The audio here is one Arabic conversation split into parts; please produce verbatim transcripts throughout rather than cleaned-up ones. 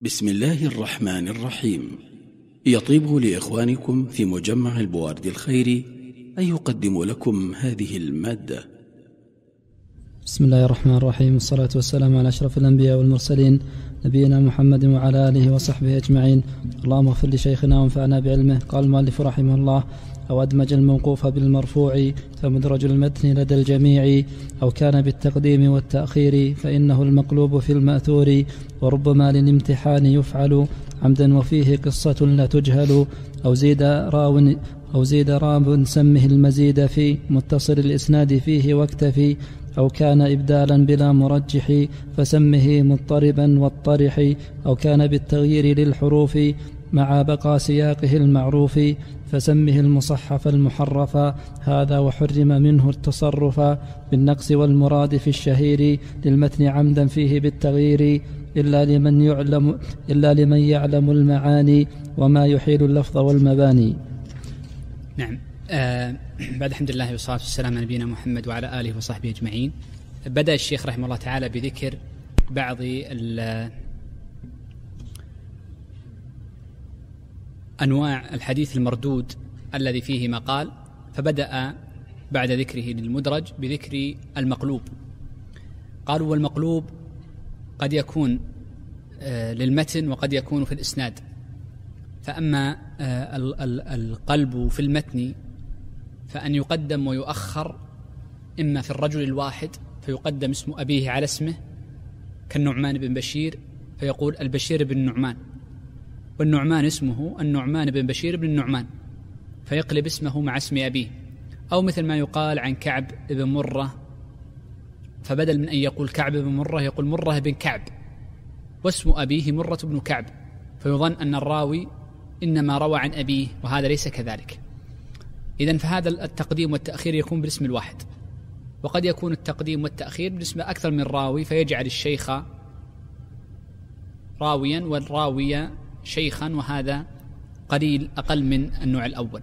بسم الله الرحمن الرحيم. يطيب لإخوانكم في مجمع البوارد الخيري أن يقدموا لكم هذه المادة. بسم الله الرحمن الرحيم، والصلاة والسلام على أشرف الأنبياء والمرسلين نبينا محمد وعلى آله وصحبه أجمعين. اللهم اغفر لشيخنا وانفعنا بعلمه. قال المؤلف رحمه الله: أو أدمج الموقوف بالمرفوع فمدرج المتن لدى الجميع، أو كان بالتقديم والتأخير فإنه المقلوب في المأثور، وربما للامتحان يفعل عمدا وفيه قصة لا تجهل، أو زيد راو أو زيد راو سمه المزيد في متصل الإسناد فيه واكتفي، أو كان إبدالا بلا مرجح فسمه مضطربا والطرح، أو كان بالتغيير للحروف مع بقى سياقه المعروف فسمه المصحف المحرف، هذا وحرم منه التصرف بالنقص والمراد في الشهير للمتن عمدا فيه بالتغيير، إلا لمن يعلم, إلا لمن يعلم المعاني وما يحيل اللفظ والمباني. نعم. آه بعد الحمد لله والصلاة والسلام على نبينا محمد وعلى آله وصحبه أجمعين. بدأ الشيخ رحمه الله تعالى بذكر بعض أنواع الحديث المردود الذي فيه مقال، فبدأ بعد ذكره للمدرج بذكر المقلوب. قالوا والمقلوب قد يكون آه للمتن وقد يكون في الإسناد. فأما آه القلب في المتن فأن يقدم ويؤخر إما في الرجل الواحد فيقدم اسم أبيه على اسمه كالنعمان بن بشير فيقول البشير بن النعمان، والنعمان اسمه النعمان بن بشير بن النعمان فيقلب اسمه مع اسم أبيه. أو مثل ما يقال عن كعب بن مرة، فبدل من أن يقول كعب بن مرة يقول مرة بن كعب واسم أبيه مرة بن كعب، فيظن أن الراوي إنما روى عن أبيه، وهذا ليس كذلك. إذن فهذا التقديم والتأخير يكون بالاسم الواحد، وقد يكون التقديم والتأخير بالاسم أكثر من راوي فيجعل الشيخ راويا والراوي شيخا، وهذا قليل أقل من النوع الأول.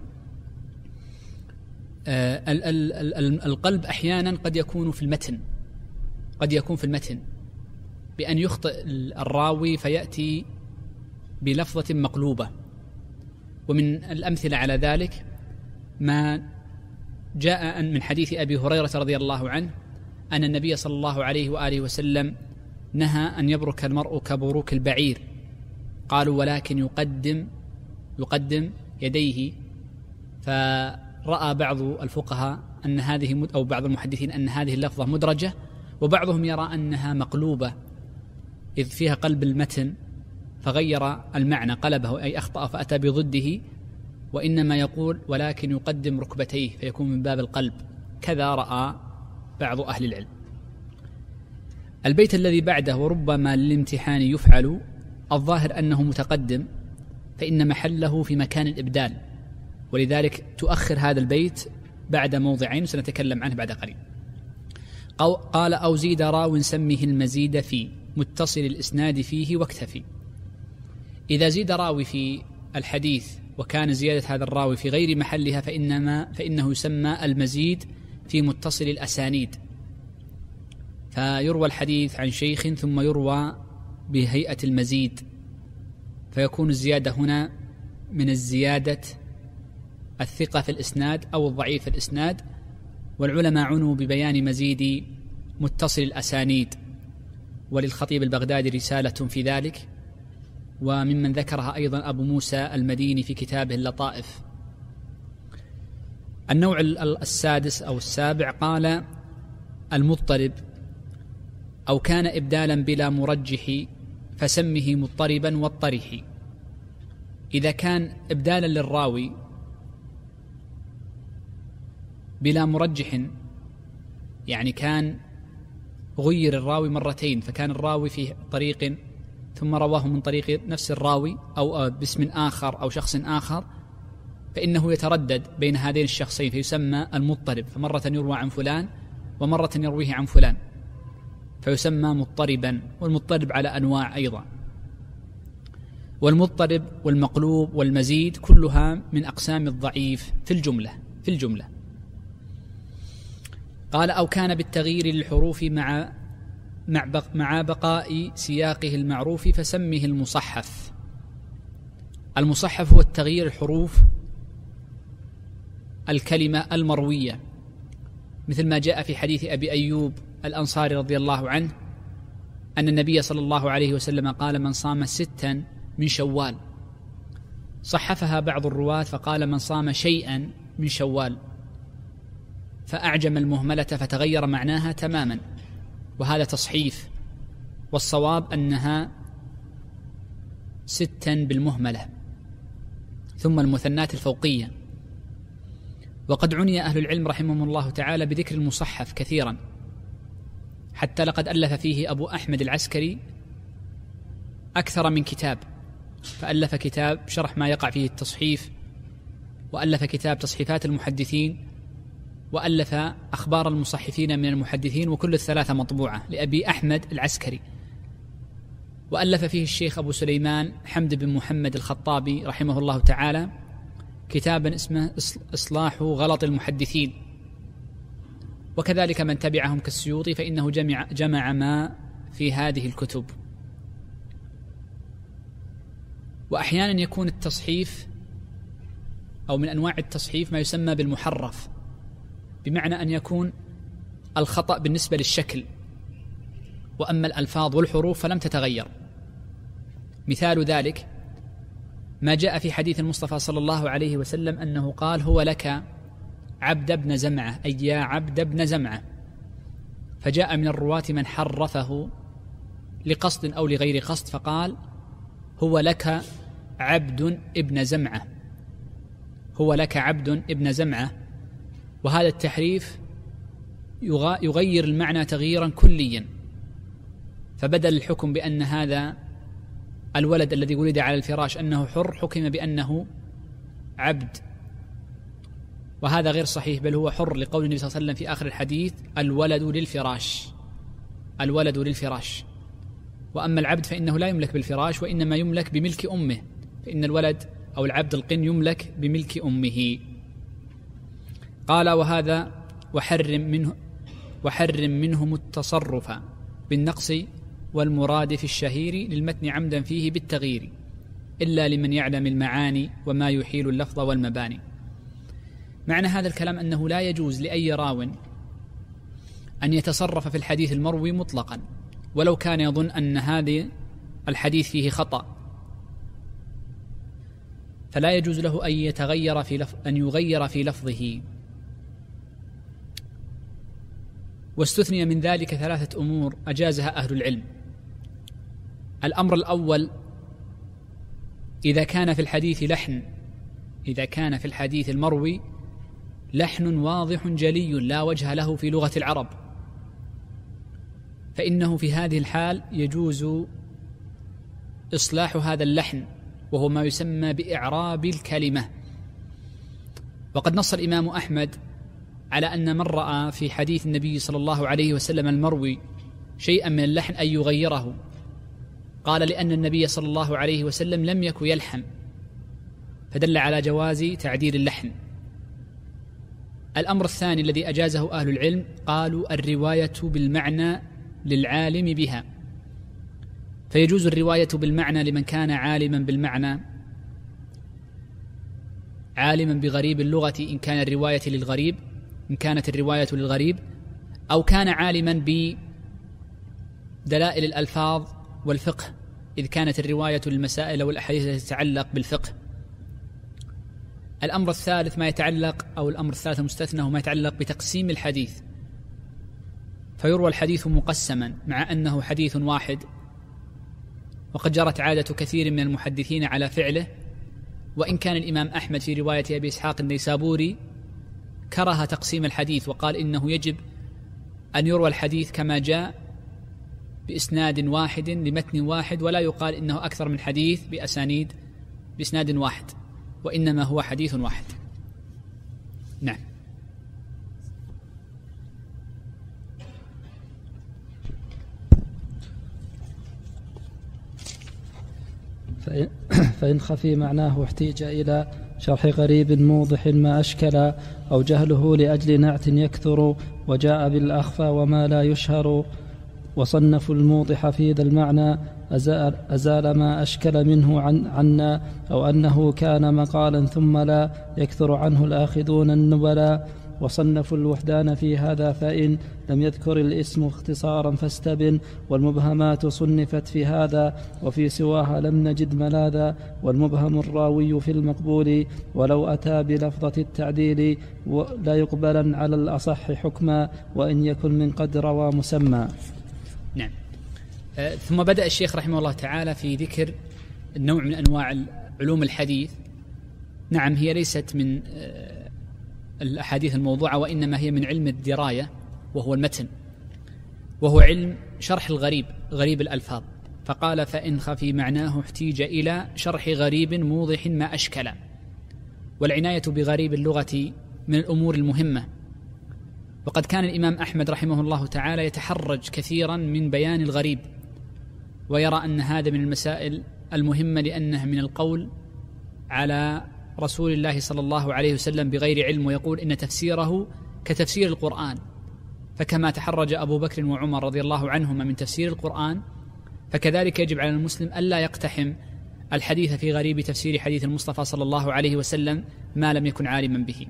آه القلب أحيانا قد يكون في المتن، قد يكون في المتن بأن يخطئ الراوي فيأتي بلفظة مقلوبة. ومن الأمثلة على ذلك ما جاء من حديث أبي هريرة رضي الله عنه أن النبي صلى الله عليه وآله وسلم نهى أن يبرك المرء كبروك البعير. قالوا ولكن يقدم يقدم يديه، فرأى بعض الفقهاء أن هذه أو بعض المحدثين أن هذه اللفظة مدرجة، وبعضهم يرى أنها مقلوبة إذ فيها قلب المتن فغير المعنى قلبه أي أخطأ فأتى بضده، وإنما يقول ولكن يقدم ركبتيه فيكون من باب القلب. كذا رأى بعض أهل العلم. البيت الذي بعده وربما للامتحان يفعل، الظاهر أنه متقدم فإن محله في مكان الإبدال، ولذلك تؤخر هذا البيت بعد موضعين سنتكلم عنه بعد قليل. قال أو زيد راو سمه المزيد في متصل الإسناد فيه واكتفي. إذا زيد راوي في الحديث وكان زيادة هذا الراوي في غير محلها فإنما فإنه يسمى المزيد في متصل الأسانيد، فيروى الحديث عن شيخ ثم يروى بهيئة المزيد، فيكون الزيادة هنا من الزيادة الثقة في الإسناد أو الضعيف في الإسناد. والعلماء عنوا ببيان مزيد متصل الأسانيد، وللخطيب البغدادي رسالة في ذلك، وممن ذكرها أيضا أبو موسى المديني في كتابه اللطائف. النوع السادس أو السابع قال المضطرب أو كان إبدالا بلا مرجح فسمه مضطربا والطرح. إذا كان إبدالا للراوي بلا مرجح، يعني كان غير الراوي مرتين، فكان الراوي في طريق ثم رواه من طريق نفس الراوي أو باسم آخر أو شخص آخر، فإنه يتردد بين هذين الشخصين فيسمى المضطرب، فمرة يروى عن فلان ومرة يرويه عن فلان فيسمى مضطربا. والمضطرب على أنواع أيضا، والمضطرب والمقلوب والمزيد كلها من أقسام الضعيف في الجملة في الجملة قال أو كان بالتغيير للحروف مع مع بقاء سياقه المعروف فسمه المصحف. المصحف هو التغيير الحروف الكلمة المروية، مثل ما جاء في حديث أبي أيوب الأنصاري رضي الله عنه أن النبي صلى الله عليه وسلم قال: من صام ستا من شوال. صحفها بعض الرواة فقال: من صام شيئا من شوال، فأعجم المهملة فتغير معناها تماما، وهذا تصحيف، والصواب أنها ستا بالمهملة ثم المثنات الفوقية. وقد عني أهل العلم رحمهم الله تعالى بذكر المصحف كثيرا، حتى لقد ألف فيه أبو أحمد العسكري أكثر من كتاب، فألف كتاب شرح ما يقع فيه التصحيف، وألف كتاب تصحيفات المحدثين، وألف أخبار المصحفين من المحدثين، وكل الثلاثة مطبوعة لأبي أحمد العسكري. وألف فيه الشيخ أبو سليمان حمد بن محمد الخطابي رحمه الله تعالى كتابا اسمه إصلاح غلط المحدثين، وكذلك من تبعهم كالسيوطي فإنه جمع, جمع ما في هذه الكتب. وأحيانا يكون التصحيف أو من أنواع التصحيف ما يسمى بالمحرف، بمعنى أن يكون الخطأ بالنسبة للشكل، وأما الألفاظ والحروف فلم تتغير. مثال ذلك ما جاء في حديث المصطفى صلى الله عليه وسلم أنه قال: هو لك عبد ابن زمعة، أي يا عبد ابن زمعة، فجاء من الرواة من حرفه لقصد أو لغير قصد فقال: هو لك عبد ابن زمعة، هو لك عبد ابن زمعة. وهذا التحريف يغير المعنى تغييرا كليا، فبدل الحكم بأن هذا الولد الذي ولد على الفراش أنه حر، حكم بأنه عبد، وهذا غير صحيح، بل هو حر، لقول النبي صلى الله عليه وسلم في آخر الحديث: الولد للفراش، الولد للفراش. وأما العبد فإنه لا يملك بالفراش، وإنما يملك بملك أمه، فإن الولد أو العبد القن يملك بملك أمه. قال: وهذا وحرم منه وحرم منهم التصرف بالنقص والمراد في الشهير للمتن عمدا فيه بالتغيير، إلا لمن يعلم المعاني وما يحيل اللفظ والمباني. معنى هذا الكلام أنه لا يجوز لأي راو أن يتصرف في الحديث المروي مطلقا، ولو كان يظن أن هذا الحديث فيه خطأ، فلا يجوز له أن يتغير في لفظ أن يغير في لفظه. واستثني من ذلك ثلاثة أمور أجازها أهل العلم. الأمر الأول: إذا كان في الحديث لحن إذا كان في الحديث المروي لحن واضح جلي لا وجه له في لغة العرب، فإنه في هذه الحال يجوز إصلاح هذا اللحن، وهو ما يسمى بإعراب الكلمة. وقد نص الإمام أحمد على أن من رأى في حديث النبي صلى الله عليه وسلم المروي شيئا من اللحن أن يغيره، قال: لأن النبي صلى الله عليه وسلم لم يكن يلحن، فدل على جواز تعديل اللحن. الأمر الثاني الذي أجازه أهل العلم، قالوا: الرواية بالمعنى للعالم بها، فيجوز الرواية بالمعنى لمن كان عالما بالمعنى، عالما بغريب اللغة إن كان الرواية للغريب إن كانت الرواية للغريب، أو كان عالما بدلائل الألفاظ والفقه إذ كانت الرواية للمسائل والأحاديث التي تتعلق بالفقه. الأمر الثالث ما يتعلق أو الأمر الثالث المستثنى هو ما يتعلق بتقسيم الحديث، فيروى الحديث مقسما مع أنه حديث واحد، وقد جرت عادة كثير من المحدثين على فعله، وإن كان الإمام أحمد في رواية أبي إسحاق النيسابوري كره تقسيم الحديث، وقال إنه يجب أن يروى الحديث كما جاء بإسناد واحد لمتن واحد، ولا يقال إنه أكثر من حديث بأسانيد بإسناد واحد، وإنما هو حديث واحد. نعم. فإن خفي معناه احتيج إلى شرح غريب موضح ما أشكل، أو جهله لأجل نعت يكثر، وجاء بالأخفى وما لا يشهر وصنفوا الموضح في ذا المعنى أزال, أزال ما أشكل منه عن عنا، أو أنه كان مقالا ثم لا يكثر عنه الآخذون النبلاء. وصنفوا الوحدان في هذا فإن لم يذكر الاسم اختصارا فاستبن، والمبهمات صنفت في هذا وفي سواها لم نجد ملاذا. والمبهم الراوي في المقبول ولو أتى بلفظة التعديل لا يقبلا على الأصح حكما، وإن يكن من قد روى مسمى. نعم. آه ثم بدأ الشيخ رحمه الله تعالى في ذكر النوع من أنواع علوم الحديث. نعم، هي ليست من آه الأحاديث الموضوعة، وإنما هي من علم الدراية، وهو المتن، وهو علم شرح الغريب، غريب الألفاظ. فقال: فإن خفي معناه احتيج إلى شرح غريب موضح ما أشكل. والعناية بغريب اللغة من الأمور المهمة. وقد كان الإمام أحمد رحمه الله تعالى يتحرج كثيرا من بيان الغريب، ويرى أن هذا من المسائل المهمة، لأنه من القول على رسول الله صلى الله عليه وسلم بغير علم، ويقول إن تفسيره كتفسير القرآن. فكما تحرج أبو بكر وعمر رضي الله عنهما من تفسير القرآن، فكذلك يجب على المسلم ألا يقتحم الحديث في غريب تفسير حديث المصطفى صلى الله عليه وسلم ما لم يكن عالما به.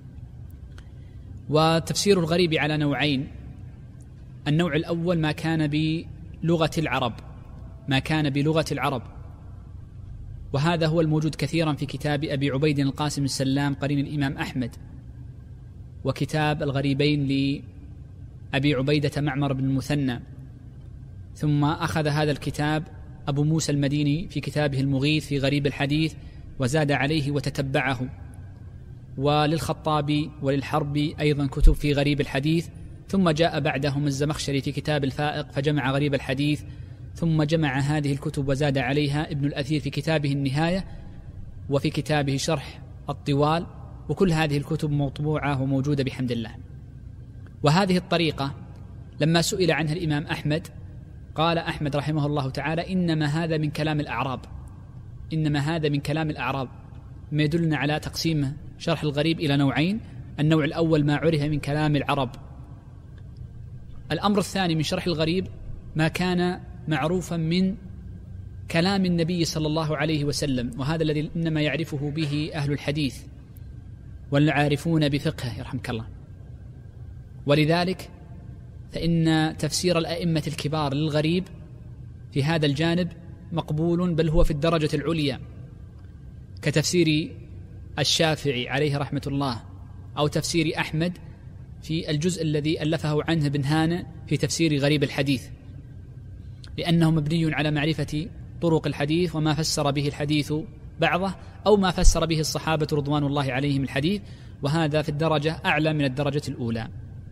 وتفسير الغريب على نوعين: النوع الأول ما كان بلغة العرب، ما كان بلغة العرب، وهذا هو الموجود كثيرا في كتاب أبي عبيد القاسم السلام قرين الإمام أحمد، وكتاب الغريبين لأبي عبيدة معمر بن المثنى. ثم أخذ هذا الكتاب أبو موسى المديني في كتابه المغيث في غريب الحديث وزاد عليه وتتبعه. وللخطابي وللحربي أيضا كتب في غريب الحديث. ثم جاء بعدهم الزمخشري في كتاب الفائق فجمع غريب الحديث. ثم جمع هذه الكتب وزاد عليها ابن الأثير في كتابه النهاية، وفي كتابه شرح الطوال. وكل هذه الكتب مطبوعة وموجودة بحمد الله. وهذه الطريقة لما سئل عنها الإمام أحمد قال أحمد رحمه الله تعالى: إنما هذا من كلام الأعراب، إنما هذا من كلام الأعراب، ما يدلنا على تقسيم شرح الغريب إلى نوعين: النوع الأول ما عرف من كلام العرب. الأمر الثاني من شرح الغريب ما كان معروفا من كلام النبي صلى الله عليه وسلم، وهذا الذي إنما يعرفه به أهل الحديث والعارفون بفقهه يرحمك الله. ولذلك فإن تفسير الأئمة الكبار للغريب في هذا الجانب مقبول، بل هو في الدرجة العليا، كتفسير الشافعي عليه رحمة الله، أو تفسير أحمد في الجزء الذي ألفه عنه ابن هانة في تفسير غريب الحديث، لأنه مبني على معرفة طرق الحديث وما فسر به الحديث بعضه، أو ما فسر به الصحابة رضوان الله عليهم الحديث، وهذا في الدرجة أعلى من الدرجة الأولى.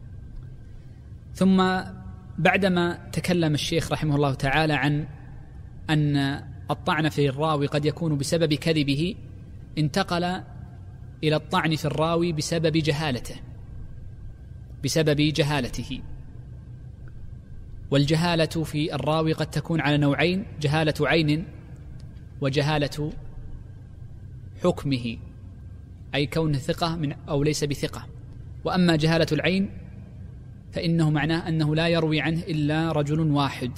ثم بعدما تكلم الشيخ رحمه الله تعالى عن أن الطعن في الراوي قد يكون بسبب كذبه، انتقل إلى الطعن في الراوي بسبب جهالته، بسبب جهالته. والجهالة في الراوي قد تكون على نوعين: جهالة عين وجهالة حكمه، أي كونه ثقة من أو ليس بثقة. وأما جهالة العين فإنه معناه أنه لا يروي عنه إلا رجل واحد.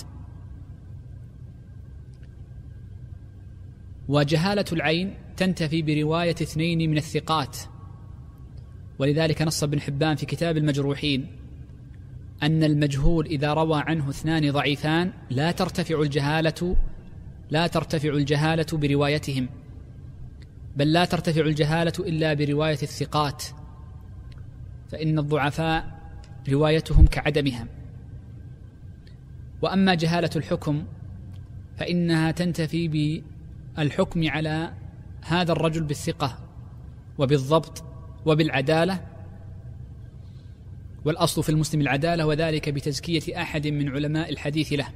وجهالة العين تنتفي برواية اثنين من الثقات، ولذلك نص ابن حبان في كتاب المجروحين أن المجهول إذا روى عنه اثنان ضعيفان لا ترتفع الجهالة لا ترتفع الجهالة بروايتهم، بل لا ترتفع الجهالة إلا برواية الثقات، فإن الضعفاء روايتهم كعدمها. وأما جهالة الحكم فإنها تنتفي بالحكم على هذا الرجل بالثقة وبالضبط وبالعدالة، والأصل في المسلم العدالة، وذلك بتزكية أحد من علماء الحديث له.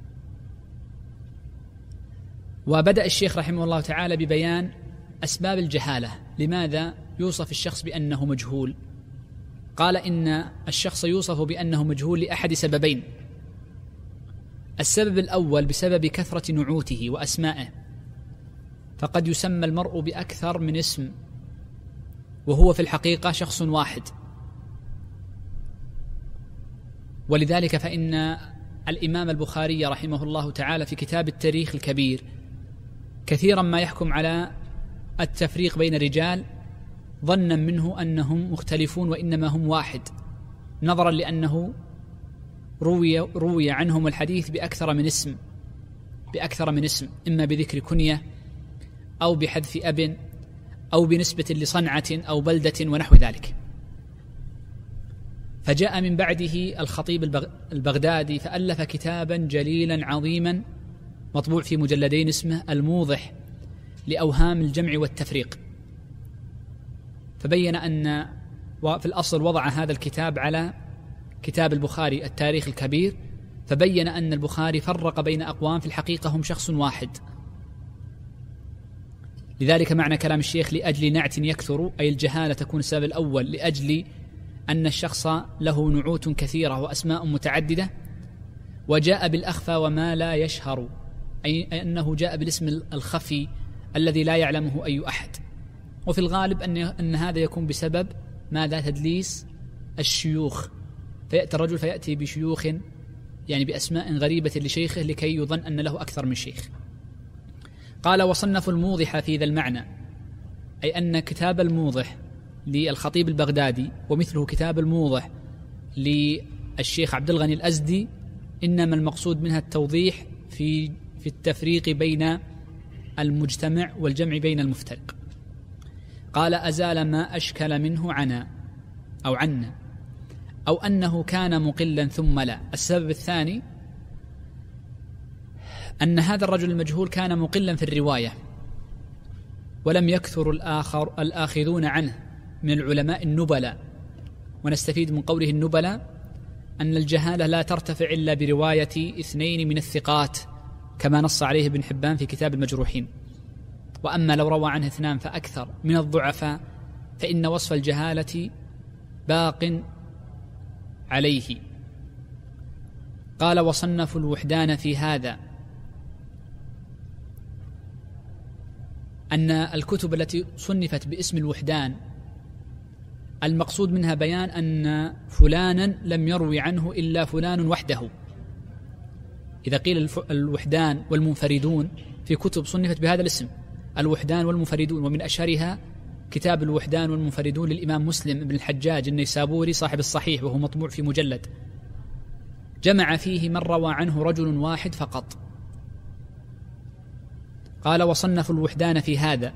وبدأ الشيخ رحمه الله تعالى ببيان أسباب الجهالة، لماذا يوصف الشخص بأنه مجهول؟ قال إن الشخص يوصف بأنه مجهول لأحد سببين: السبب الأول بسبب كثرة نعوته وأسمائه، فقد يسمى المرء بأكثر من اسم وهو في الحقيقة شخص واحد. ولذلك فإن الإمام البخاري رحمه الله تعالى في كتاب التاريخ الكبير كثيرا ما يحكم على التفريق بين الرجال ظنا منه أنهم مختلفون وإنما هم واحد، نظرا لأنه روي, روي عنهم الحديث بأكثر من اسم بأكثر من اسم إما بذكر كنية أو بحذف أب أو بنسبة لصنعة أو بلدة ونحو ذلك. فجاء من بعده الخطيب البغدادي فألف كتابا جليلا عظيما مطبوع في مجلدين اسمه الموضح لأوهام الجمع والتفريق، فبين أن في الأصل وضع هذا الكتاب على كتاب البخاري التاريخ الكبير، فبين أن البخاري فرق بين أقوام في الحقيقة هم شخص واحد. لذلك معنى كلام الشيخ لأجل نعت يكثر، أي الجهالة تكون السبب الأول، لأجل أن الشخص له نعوت كثيرة وأسماء متعددة، وجاء بالأخفى وما لا يشهر، أي أنه جاء بالاسم الخفي الذي لا يعلمه أي أحد. وفي الغالب أن أن هذا يكون بسبب ماذا؟ تدليس الشيوخ، فيأتي الرجل فيأتي بشيوخ يعني بأسماء غريبة لشيخه لكي يظن أن له أكثر من شيخ. قال وصنف الموضح في ذا المعنى، أي أن كتاب الموضح للخطيب البغدادي ومثله كتاب الموضح للشيخ عبد الغني الأزدي إنما المقصود منها التوضيح في في التفريق بين المجتمع والجمع بين المفترق. قال أزال ما أشكل منه عنا أو عنا أو أنه كان مقلا ثم لا. السبب الثاني أن هذا الرجل المجهول كان مقلا في الرواية ولم يكثر الآخر الآخذون عنه من العلماء النبلاء، ونستفيد من قوله النبلاء أن الجهالة لا ترتفع إلا برواية اثنين من الثقات كما نص عليه ابن حبان في كتاب المجروحين، وأما لو روى عنه اثنان فأكثر من الضعفاء فإن وصف الجهالة باق عليه. قال وصنفوا الوحدان في هذا، أن الكتب التي صنفت باسم الوحدان المقصود منها بيان أن فلانا لم يروي عنه إلا فلان وحده. إذا قيل الوحدان والمنفردون في كتب صنفت بهذا الاسم، الوحدان والمنفردون، ومن أشهرها كتاب الوحدان والمنفردون للإمام مسلم بن الحجاج النيسابوري صاحب الصحيح، وهو مطبوع في مجلد، جمع فيه من روى عنه رجل واحد فقط. قال وصنفوا الوحدان في هذا.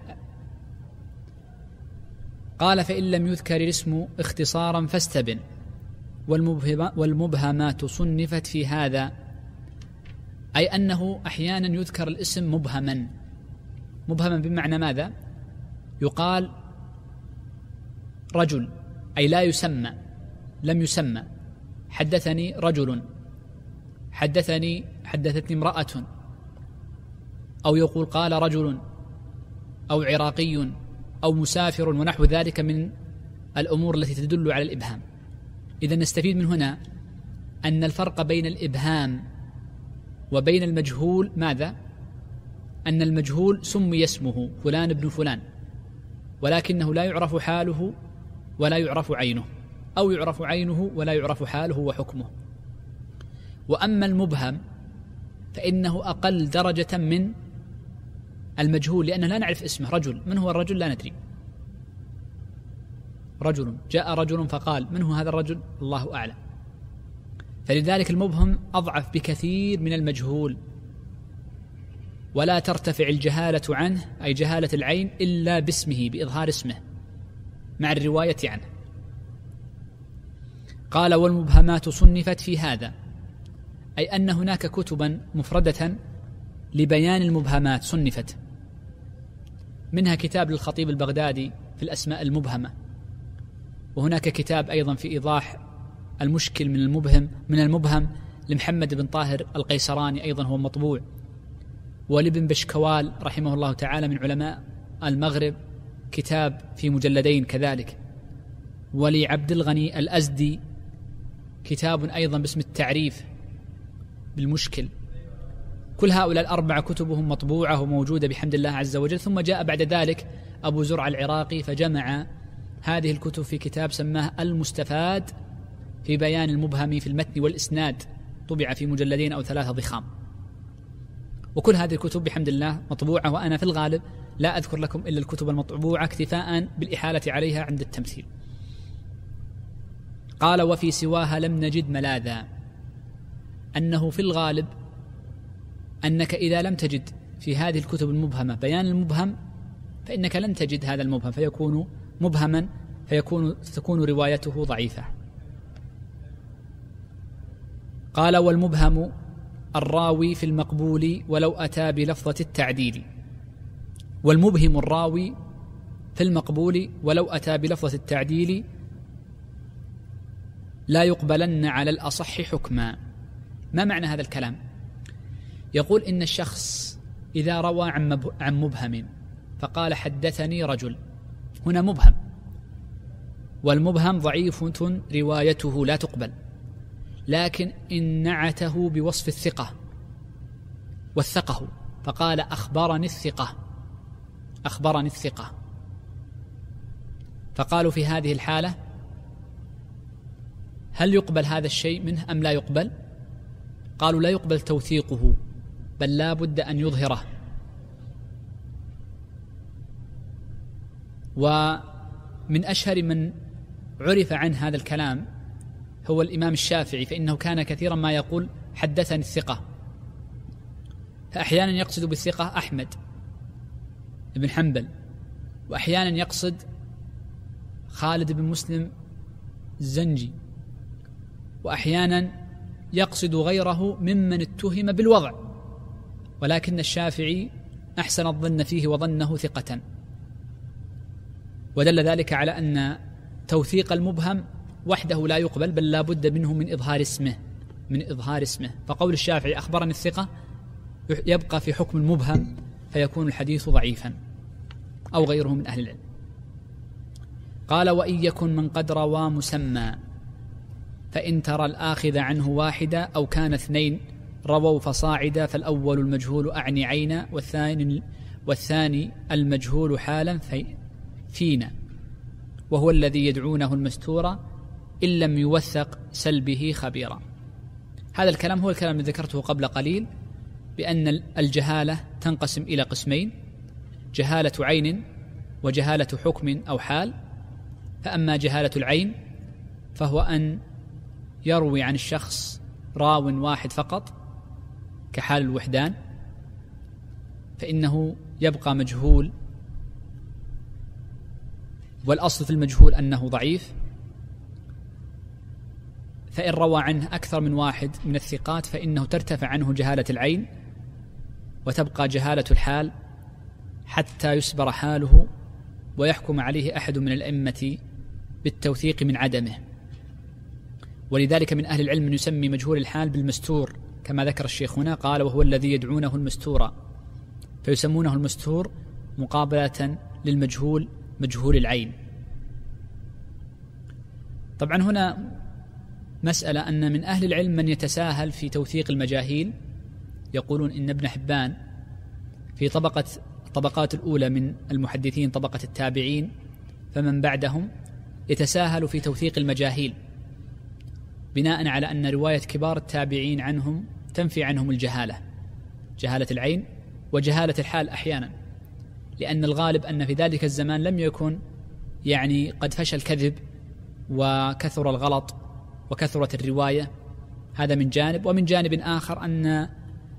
قال فإن لم يذكر الاسم اختصارا فاستبن، والمبهمات صنفت في هذا، أي أنه أحيانا يذكر الاسم مبهما. مبهما بمعنى ماذا؟ يقال رجل، أي لا يسمى، لم يسمى، حدثني رجل، حدثني حدثتني امرأة، أو يقول قال رجل، أو عراقي، أو مسافر، ونحو ذلك من الأمور التي تدل على الإبهام. إذا نستفيد من هنا أن الفرق بين الإبهام وبين المجهول ماذا؟ أن المجهول سمي اسمه فلان ابن فلان، ولكنه لا يعرف حاله ولا يعرف عينه، أو يعرف عينه ولا يعرف حاله وحكمه. وأما المبهم فإنه أقل درجة من المجهول، لأننا لا نعرف اسمه. رجل، من هو الرجل؟ لا ندري. رجل، جاء رجل فقال، من هو هذا الرجل؟ الله أعلم. فلذلك المبهم أضعف بكثير من المجهول، ولا ترتفع الجهالة عنه، أي جهالة العين، إلا باسمه، بإظهار اسمه مع الرواية عنه. قال والمبهمات صنفت في هذا، أي أن هناك كتبا مفردة لبيان المبهمات صنفت، منها كتاب للخطيب البغدادي في الأسماء المبهمة، وهناك كتاب أيضا في إيضاح المشكل من المبهم من المبهم لمحمد بن طاهر القيسراني، أيضا هو مطبوع، ولابن بشكوال رحمه الله تعالى من علماء المغرب كتاب في مجلدين كذلك، ولعبد الغني الأزدي كتاب أيضا باسم التعريف بالمشكل. كل هؤلاء الأربعة كتبهم مطبوعة وموجودة بحمد الله عز وجل. ثم جاء بعد ذلك أبو زرع العراقي فجمع هذه الكتب في كتاب سماه المستفاد في بيان المبهم في المتن والإسناد، طبع في مجلدين أو ثلاثة ضخام، وكل هذه الكتب بحمد الله مطبوعة، وأنا في الغالب لا أذكر لكم إلا الكتب المطبوعة اكتفاء بالإحالة عليها عند التمثيل. قال: وفي سواها لم نجد ملاذا، أنه في الغالب أنك إذا لم تجد في هذه الكتب المبهمة بيان المبهم فإنك لن تجد هذا المبهم، فيكون مبهما، فيكون تكون روايته ضعيفة. قال: والمبهم الراوي في المقبول ولو أتى بلفظة التعديل. والمبهم الراوي في المقبول ولو أتى بلفظة التعديل لا يقبلن على الأصح حكما. ما معنى هذا الكلام؟ يقول إن الشخص إذا روى عن مبهم فقال حدثني رجل، هنا مبهم، والمبهم ضعيف روايته لا تقبل، لكن إن نعته بوصف الثقة وثقه فقال أخبرني الثقة أخبرني الثقة فقالوا في هذه الحالة هل يقبل هذا الشيء منه أم لا يقبل؟ قالوا لا يقبل توثيقه، بل لا بد أن يظهره. ومن أشهر من عرف عن هذا الكلام هو الإمام الشافعي، فإنه كان كثيرا ما يقول حدثني الثقة، فأحيانا يقصد بالثقة أحمد بن حنبل، وأحيانا يقصد خالد بن مسلم الزنجي، وأحيانا يقصد غيره ممن اتهم بالوضع، ولكن الشافعي أحسن الظن فيه وظنه ثقة، ودل ذلك على أن توثيق المبهم وحده لا يقبل، بل لا بد منه من إظهار اسمه من إظهار اسمه فقول الشافعي أخبرني الثقة يبقى في حكم المبهم، فيكون الحديث ضعيفا أو غيره من أهل العلم. قال: وإن يكن من قد روى مسمى فإن ترى الآخذ عنه واحدا أو كان اثنين رووا فصاعدا، فالأول المجهول أعني عينا، والثاني, والثاني المجهول حالا في فينا، وهو الذي يدعونه المستورة إن لم يوثق سلبه خبيرا. هذا الكلام هو الكلام الذي ذكرته قبل قليل، بأن الجهالة تنقسم إلى قسمين: جهالة عين وجهالة حكم أو حال. فأما جهالة العين فهو أن يروي عن الشخص راو واحد فقط كحال الوحدان، فإنه يبقى مجهول، والأصل في المجهول أنه ضعيف. فإن روى عنه أكثر من واحد من الثقات فإنه ترتفع عنه جهالة العين وتبقى جهالة الحال حتى يسبر حاله ويحكم عليه أحد من الأئمة بالتوثيق من عدمه. ولذلك من أهل العلم من يسمي مجهول الحال بالمستور، كما ذكر الشيخ هنا، قال: وهو الذي يدعونه المستورة، فيسمونه المستور مقابلة للمجهول مجهول العين. طبعا هنا مسألة أن من أهل العلم من يتساهل في توثيق المجاهيل، يقولون إن ابن حبان في طبقة الطبقات الأولى من المحدثين، طبقة التابعين فمن بعدهم، يتساهل في توثيق المجاهيل بناء على أن رواية كبار التابعين عنهم تنفي عنهم الجهالة، جهالة العين وجهالة الحال أحيانا، لأن الغالب أن في ذلك الزمان لم يكن يعني قد فشى الكذب وكثر الغلط وكثرت الرواية. هذا من جانب، ومن جانب آخر أن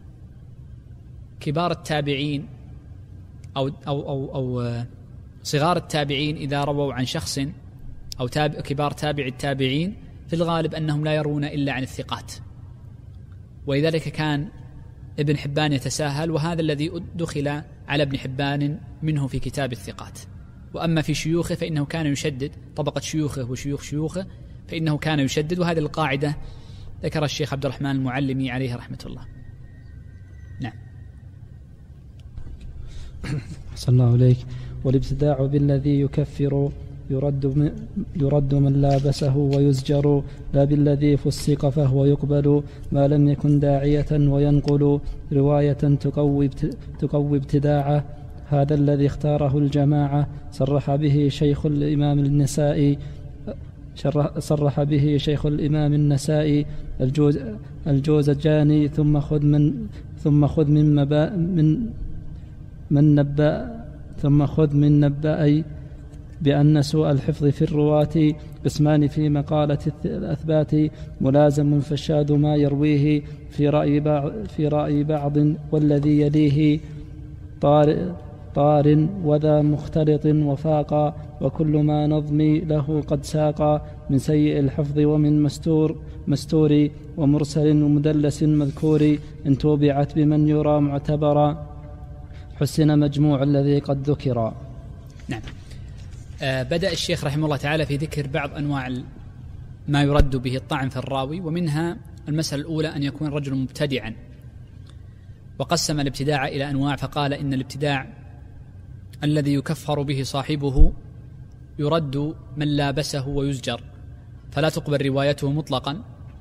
كبار التابعين أو, أو, أو, أو صغار التابعين إذا رووا عن شخص أو تابع كبار تابع التابعين في الغالب أنهم لا يرون إلا عن الثقات، ولذلك كان ابن حبان يتساهل، وهذا الذي دخل على ابن حبان منه في كتاب الثقات. وأما في شيوخه فإنه كان يشدد، طبقة شيوخه وشيوخ شيوخه فإنه كان يشدد، وهذه القاعدة ذكر الشيخ عبد الرحمن المعلمي عليه رحمة الله. نعم. أحسن الله إليك. والابتداع بالذي يكفر يرد من, يرد من لابسه ويزجر، لا بالذي فسق فهو يقبل ما لم يكن داعية وينقل رواية تقوي, تقوي ابتداعه. هذا الذي اختاره الجماعة صرح به شيخ الإمام النسائي صرح به شيخ الإمام النسائي الجوز الجوزجاني ثم خذ من ثم خذ من مبا من من نبأ ثم خذ من نبأي بأن سوء الحفظ في الرواة قسمان في مقالة الأثبات ملازم فالشاذ ما يرويه في رأي بعض, في رأي بعض والذي يليه طار, طار وذا مختلط وفاقا وكل ما نظمي له قد ساقا من سيء الحفظ ومن مستور مستور ومرسل ومدلس مذكور إن توبعت بمن يرى معتبرا حسن مجموع الذي قد ذكر. نعم. آه بدأ الشيخ رحمه الله تعالى في ذكر بعض أنواع ما يرد به الطعن في الراوي، ومنها المسألة الأولى أن يكون الرجل مبتدعا، وقسم الابتداع إلى أنواع، فقال إن الابتداع الذي يكفر به صاحبه يرد من لابسه ويزجر فلا تقبل روايته مطلقا،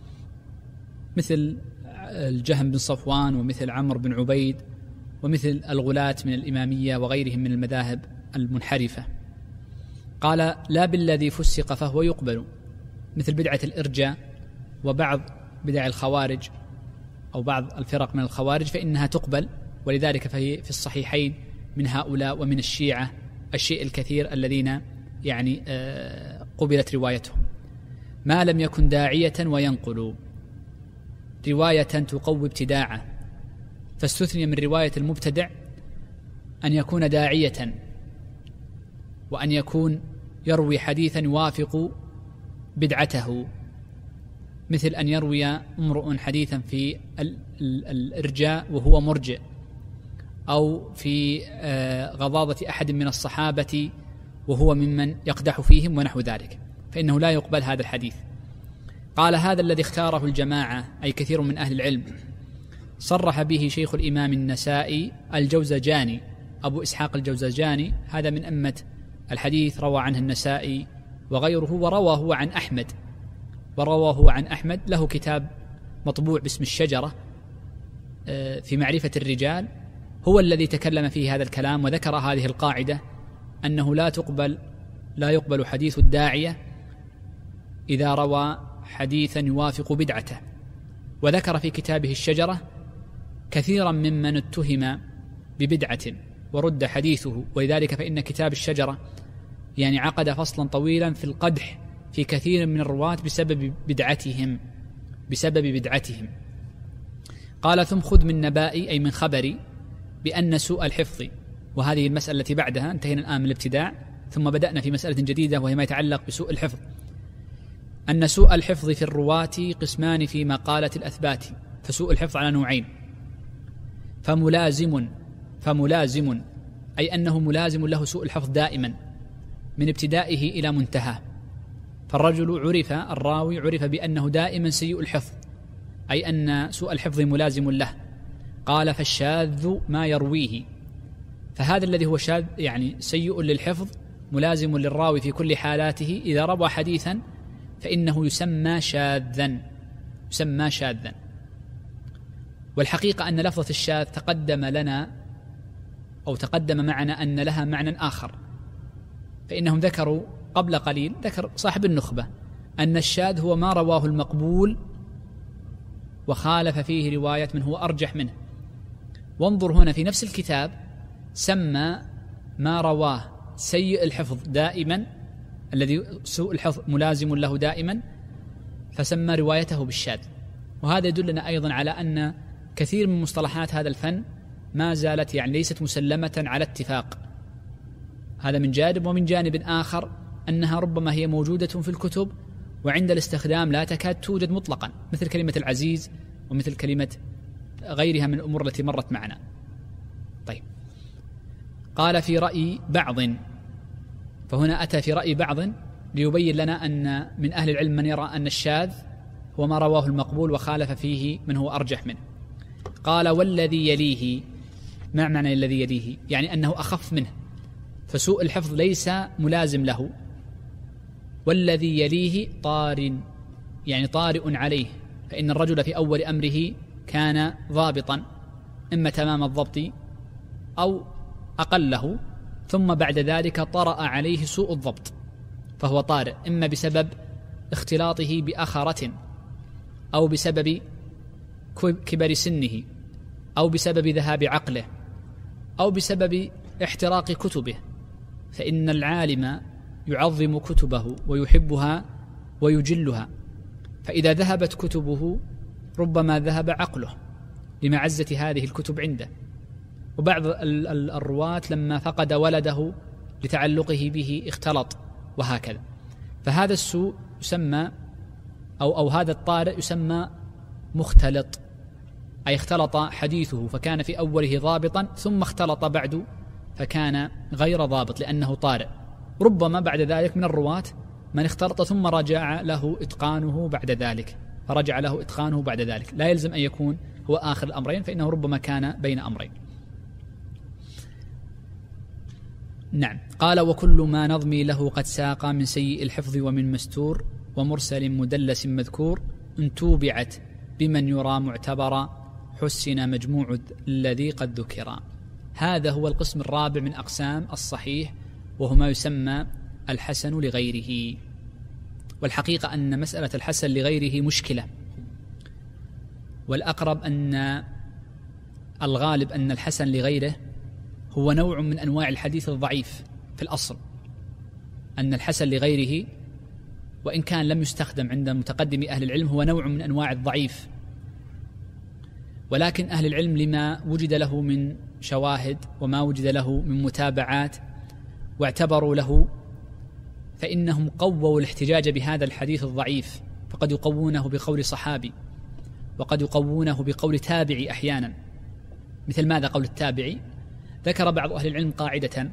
مثل الجهم بن صفوان ومثل عمرو بن عبيد ومثل الغلاة من الإمامية وغيرهم من المذاهب المنحرفة. قال لا بالذي فسق فهو يقبل، مثل بدعة الإرجاء وبعض بدع الخوارج أو بعض الفرق من الخوارج فإنها تقبل، ولذلك فهي في الصحيحين من هؤلاء ومن الشيعة الشيء الكثير الذين يعني قبلت روايتهم، ما لم يكن داعية وينقل رواية تقوي ابتداعه، فاستثني من رواية المبتدع أن يكون داعية وأن يكون يروي حديثا يوافق بدعته، مثل أن يروي امرؤ حديثا في الإرجاء وهو مرجئ، أو في غضاضة أحد من الصحابة وهو ممن يقدح فيهم ونحو ذلك، فإنه لا يقبل هذا الحديث. قال هذا الذي اختاره الجماعة أي كثير من أهل العلم صرح به شيخ الإمام النسائي الجوزجاني أبو إسحاق الجوزجاني، هذا من أمة الحديث، روى عنه النسائي وغيره، ورواه عن أحمد ورواه عن أحمد له كتاب مطبوع باسم الشجرة في معرفة الرجال، هو الذي تكلم فيه هذا الكلام وذكر هذه القاعدة أنه لا تقبل لا يقبل حديث الداعية إذا روى حديثا يوافق بدعته، وذكر في كتابه الشجرة كثيرا ممن اتهم ببدعة ورد حديثه، ولذلك فإن كتاب الشجرة يعني عقد فصلا طويلا في القدح في كثير من الرواة بسبب بدعتهم بسبب بدعتهم قال ثم خذ من نبائي أي من خبري بأن سوء الحفظ، وهذه المسألة التي بعدها انتهينا الآن من الابتداع، ثم بدأنا في مسألة جديدة وهي ما يتعلق بسوء الحفظ، أن سوء الحفظ في الرواة قسمان في مقالة الأثبات، فسوء الحفظ على نوعين، فملازم فملازم أي أنه ملازم له سوء الحفظ دائما من ابتدائه إلى منتهى، فالرجل عرف الراوي عرف بأنه دائما سيء الحفظ، أي أن سوء الحفظ ملازم له. قال فالشاذ ما يرويه، فهذا الذي هو شاذ يعني سيء للحفظ ملازم للراوي في كل حالاته، إذا روى حديثا فإنه يسمى شاذا يسمى شاذا والحقيقة أن لفظة الشاذ تقدم لنا أو تقدم معنا أن لها معنى آخر، فإنهم ذكروا قبل قليل، ذكر صاحب النخبة أن الشاذ هو ما رواه المقبول وخالف فيه رواية من هو أرجح منه، وانظر هنا في نفس الكتاب سمى ما رواه سيء الحفظ دائما الذي سوء الحفظ ملازم له دائما، فسمى روايته بالشاذ، وهذا يدلنا أيضا على أن كثير من مصطلحات هذا الفن ما زالت يعني ليست مسلمة على اتفاق، هذا من جانب، ومن جانب آخر أنها ربما هي موجودة في الكتب وعند الاستخدام لا تكاد توجد مطلقا، مثل كلمة العزيز ومثل كلمة غيرها من الأمور التي مرت معنا. طيب، قال في رأي بعض، فهنا أتى في رأي بعض ليبين لنا أن من أهل العلم من يرى أن الشاذ هو ما رواه المقبول وخالف فيه من هو أرجح منه. قال والذي يليه، ما معنى الذي يليه؟ يعني أنه أخف منه، فسوء الحفظ ليس ملازم له، والذي يليه طار يعني طارئ عليه، فإن الرجل في أول أمره كان ضابطا إما تمام الضبط أو أقله، ثم بعد ذلك طرأ عليه سوء الضبط، فهو طارئ إما بسبب اختلاطه بأخرة أو بسبب كبر سنه أو بسبب ذهاب عقله أو بسبب احتراق كتبه، فإن العالم يعظم كتبه ويحبها ويجلها، فإذا ذهبت كتبه ربما ذهب عقله لمعزة هذه الكتب عنده. وبعض الرواة لما فقد ولده لتعلقه به اختلط وهكذا. فهذا السوء يسمى أو, أو هذا الطارئ يسمى مختلط، أي اختلط حديثه فكان في أوله ضابطا ثم اختلط بعد فكان غير ضابط لأنه طارئ. ربما بعد ذلك من الرواة من اختلط ثم رجع له إتقانه بعد ذلك فرجع له إتقانه بعد ذلك، لا يلزم أن يكون هو آخر الأمرين، فإنه ربما كان بين أمرين. نعم. قال: وكل ما نظمي له قد ساق من سيء الحفظ ومن مستور ومرسل مدلس مذكور، إن توبعت بمن يرى معتبرا حسن مجموع الذي قد ذكر. هذا هو القسم الرابع من أقسام الصحيح، وهو ما يسمى الحسن لغيره. والحقيقة أن مسألة الحسن لغيره مشكلة، والأقرب أن الغالب أن الحسن لغيره هو نوع من أنواع الحديث الضعيف في الأصل، أن الحسن لغيره وإن كان لم يستخدم عند متقدم أهل العلم هو نوع من أنواع الضعيف، ولكن أهل العلم لما وجد له من شواهد وما وجد له من متابعات واعتبروا له، فإنهم قووا الاحتجاج بهذا الحديث الضعيف، فقد يقوونه بقول صحابي وقد يقوونه بقول تابعي أحيانا. مثل ماذا قول التابعي؟ ذكر بعض أهل العلم قاعدة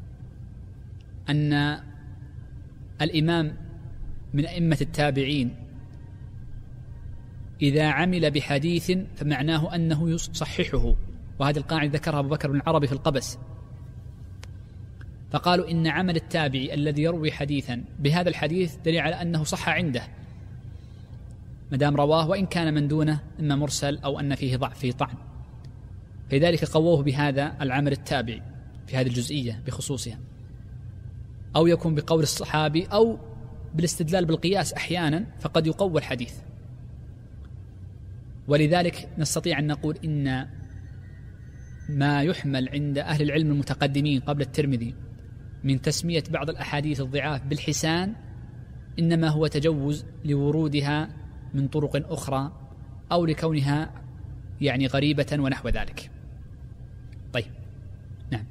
أن الإمام من أئمة التابعين إذا عمل بحديث فمعناه أنه يصححه، وهذه القاعدة ذكرها أبو بكر بن العربي في القبس، فقالوا إن عمل التابعي الذي يروي حديثا بهذا الحديث دليل على أنه صح عنده مدام رواه، وإن كان من دونه إما مرسل أو أن فيه ضعف فيه طعن، فلذلك قووه بهذا العمل التابعي في هذه الجزئية بخصوصها، أو يكون بقول الصحابي أو بالاستدلال بالقياس أحيانا، فقد يقوى الحديث. ولذلك نستطيع أن نقول إن ما يحمل عند أهل العلم المتقدمين قبل الترمذي من تسمية بعض الأحاديث الضعاف بالحسان إنما هو تجوز لورودها من طرق أخرى أو لكونها يعني غريبة ونحو ذلك. طيب. نعم.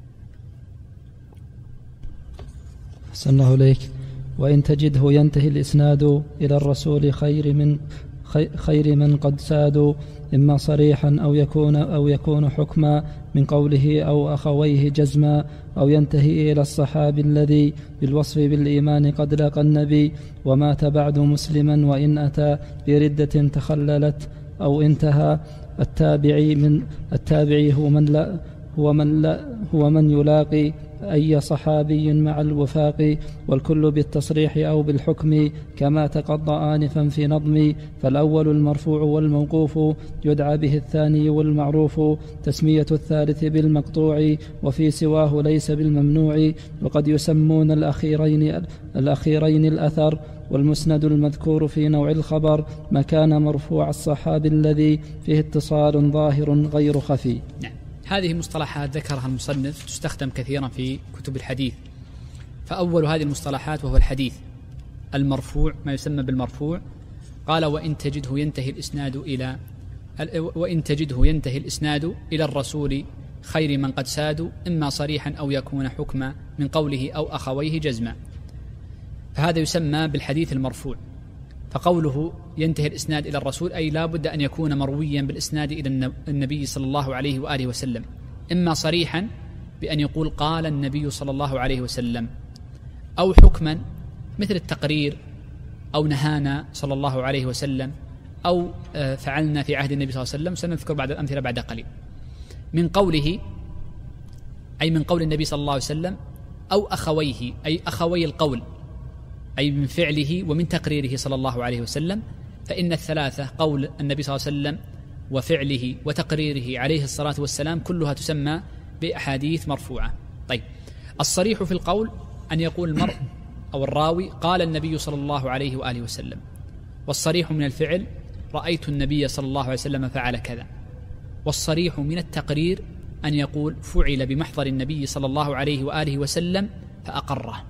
أحسن الله إليك. وإن تجده ينتهي الإسناد إلى الرسول خير من خير من قد سادوا، إما صريحا أو يكون أو يكون حكما من قوله أو أخويه جزما، أو ينتهي إلى الصحابي الذي بالوصف بالإيمان قد لاقى النبي ومات بعد مسلما، وإن أتى بردة تخللت أو انتهى. التابعي من التابعي هو من لا هو من لا هو من يلاقي أي صحابي مع الوفاق، والكل بالتصريح أو بالحكم كما تقضى آنفا في نظمي، فالأول المرفوع والموقوف يدعى به الثاني والمعروف، تسمية الثالث بالمقطوع وفي سواه ليس بالممنوع، وقد يسمون الأخيرين الأخيرين الأثر، والمسند المذكور في نوع الخبر مكان مرفوع الصحابي الذي فيه اتصال ظاهر غير خفي. نعم. هذه مصطلحات ذكرها المصنف تستخدم كثيرا في كتب الحديث. فأول هذه المصطلحات وهو الحديث المرفوع، ما يسمى بالمرفوع. قال: وإن تجده ينتهي الإسناد إلى وإن تجده ينتهي الإسناد إلى الرسول خير من قد سادوا، إما صريحا أو يكون حكما من قوله أو أخويه جزما. فهذا يسمى بالحديث المرفوع. فقوله ينتهي الإسناد إلى الرسول أي لا بد أن يكون مرويا بالإسناد إلى النبي صلى الله عليه وآله وسلم، إما صريحا بأن يقول قال النبي صلى الله عليه وسلم، أو حكما مثل التقرير أو نهانا صلى الله عليه وسلم، أو فعلنا في عهد النبي صلى الله عليه وسلم، سنذكر بعد الأمثلة بعد قليل. من قوله أي من قول النبي صلى الله عليه وسلم، أو أخويه أي أخوي القول، أي من فعله ومن تقريره صلى الله عليه وسلم، فإن الثلاثة قول النبي صلى الله عليه وسلم وفعله وتقريره عليه الصلاة والسلام كلها تسمى بأحاديث مرفوعة. طيب، الصريح في القول أن يقول المرء أو الراوي قال النبي صلى الله عليه وآله وسلم، والصريح من الفعل رأيت النبي صلى الله عليه وسلم فعل كذا. والصريح من التقرير أن يقول فعل بمحضر النبي صلى الله عليه وآله وسلم فأقره.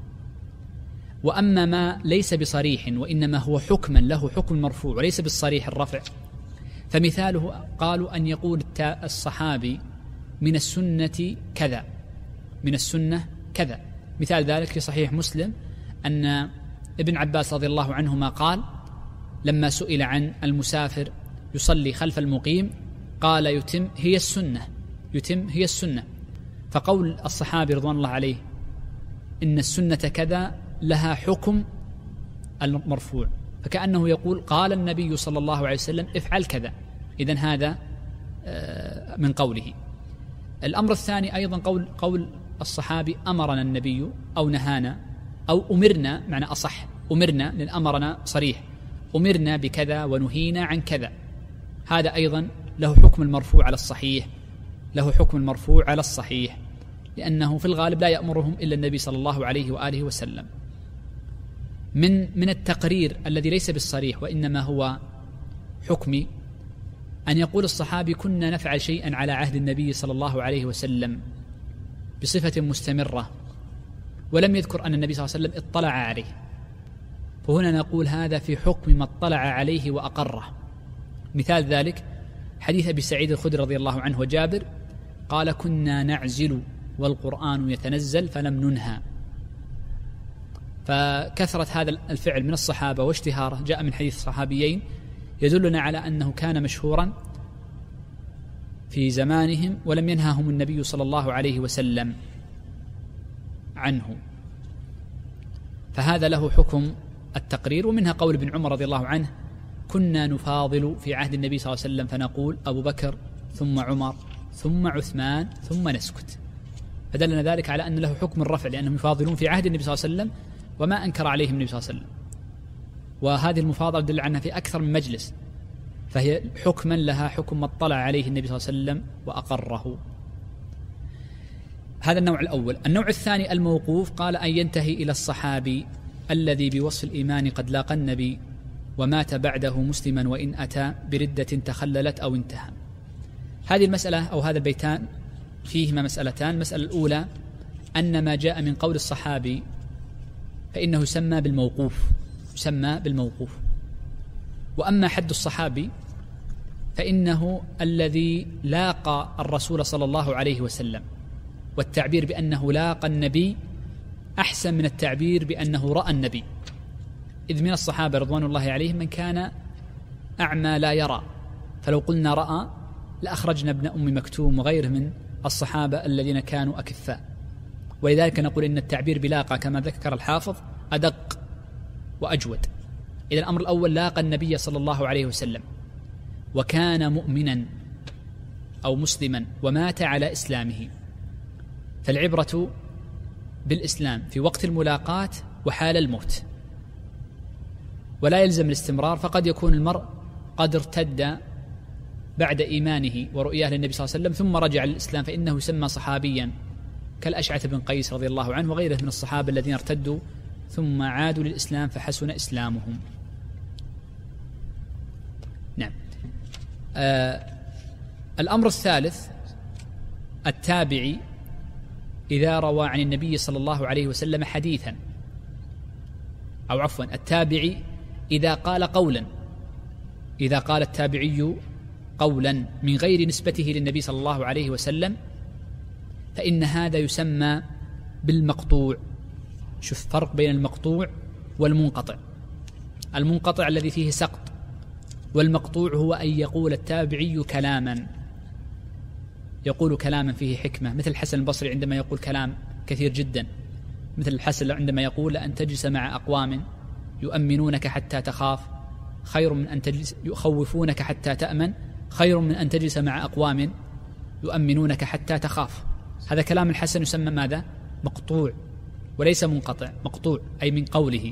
وأما ما ليس بصريح وإنما هو حكما له حكم مرفوع وليس بالصريح الرفع، فمثاله قالوا أن يقول الصحابي من السنة كذا، من السنة كذا. مثال ذلك في صحيح مسلم أن ابن عباس رضي الله عنهما قال لما سئل عن المسافر يصلي خلف المقيم قال يتم هي السنة، يتم هي السنة. فقول الصحابي رضوان الله عليه إن السنة كذا لها حكم المرفوع، فكأنه يقول قال النبي صلى الله عليه وسلم افعل كذا، إذن هذا من قوله. الأمر الثاني أيضا قول قول الصحابي أمرنا النبي أو نهانا أو أمرنا، معنى أصح أمرنا لأن أمرنا صريح، أمرنا بكذا ونهينا عن كذا، هذا أيضا له حكم المرفوع على الصحيح، له حكم المرفوع على الصحيح، لأنه في الغالب لا يأمرهم إلا النبي صلى الله عليه وآله وسلم. من من التقرير الذي ليس بالصريح وإنما هو حكمي أن يقول الصحابي كنا نفعل شيئا على عهد النبي صلى الله عليه وسلم بصفة مستمرة ولم يذكر أن النبي صلى الله عليه وسلم اطلع عليه، فهنا نقول هذا في حكم ما اطلع عليه وأقره. مثال ذلك حديث أبي سعيد الخدري رضي الله عنه وجابر قال كنا نعزل والقرآن يتنزل فلم ننهى. فكثرة هذا الفعل من الصحابة واشتهاره جاء من حديث صحابيين يدلنا على أنه كان مشهورا في زمانهم ولم ينهاهم النبي صلى الله عليه وسلم عنه، فهذا له حكم التقرير. ومنها قول ابن عمر رضي الله عنه كنا نفاضل في عهد النبي صلى الله عليه وسلم فنقول أبو بكر ثم عمر ثم عثمان ثم نسكت، فدلنا ذلك على أن له حكم الرفع لأنهم يفاضلون في عهد النبي صلى الله عليه وسلم وما أنكر عليهم النبي صلى الله عليه وسلم، وهذه المفاضلة دل عنها في أكثر من مجلس، فهي حكما لها حكم ما اطلع عليه النبي صلى الله عليه وسلم وأقره. هذا النوع الأول. النوع الثاني الموقوف قال أن ينتهي إلى الصحابي الذي بوصف الإيمان قد لاقى النبي ومات بعده مسلما وإن أتى بردة تخللت أو انتهى. هذه المسألة أو هذا البيتان فيهما مسألتان. المسألة الأولى أن ما جاء من قول الصحابي فإنه يسمى بالموقوف، يسمى بالموقوف. وأما حد الصحابي فإنه الذي لاقى الرسول صلى الله عليه وسلم، والتعبير بأنه لاقى النبي أحسن من التعبير بأنه رأى النبي، إذ من الصحابة رضوان الله عليهم من كان أعمى لا يرى، فلو قلنا رأى لأخرجنا ابن أم مكتوم وغيره من الصحابة الذين كانوا أكفاء، ولذلك نقول إن التعبير بلاقى كما ذكر الحافظ أدق وأجود. إذا الأمر الأول لاقى النبي صلى الله عليه وسلم وكان مؤمنا أو مسلما ومات على إسلامه، فالعبرة بالإسلام في وقت الملاقاة وحال الموت، ولا يلزم الاستمرار، فقد يكون المرء قد ارتد بعد إيمانه ورؤياه للنبي صلى الله عليه وسلم ثم رجع للإسلام فإنه يسمى صحابيا كالأشعث بن قيس رضي الله عنه وغيره من الصحابة الذين ارتدوا ثم عادوا للإسلام فحسن إسلامهم. نعم. آه الأمر الثالث التابعي إذا روى عن النبي صلى الله عليه وسلم حديثا، أو عفوا التابعي إذا قال قولا، إذا قال التابعي قولا من غير نسبته للنبي صلى الله عليه وسلم فإن هذا يسمى بالمقطوع. شوف فرق بين المقطوع والمنقطع. المنقطع الذي فيه سقط، والمقطوع هو أن يقول التابعي كلاما، يقول كلاما فيه حكمة، مثل الحسن البصري عندما يقول كلام كثير جدا، مثل الحسن عندما يقول لأن تجلس مع أقوام يؤمنونك حتى تخاف خير من أن تجلس، يخوفونك حتى تأمن خير من أن تجلس مع أقوام يؤمنونك حتى تخاف. هذا كلام الحسن يسمى ماذا؟ مقطوع، وليس منقطع. مقطوع أي من قوله.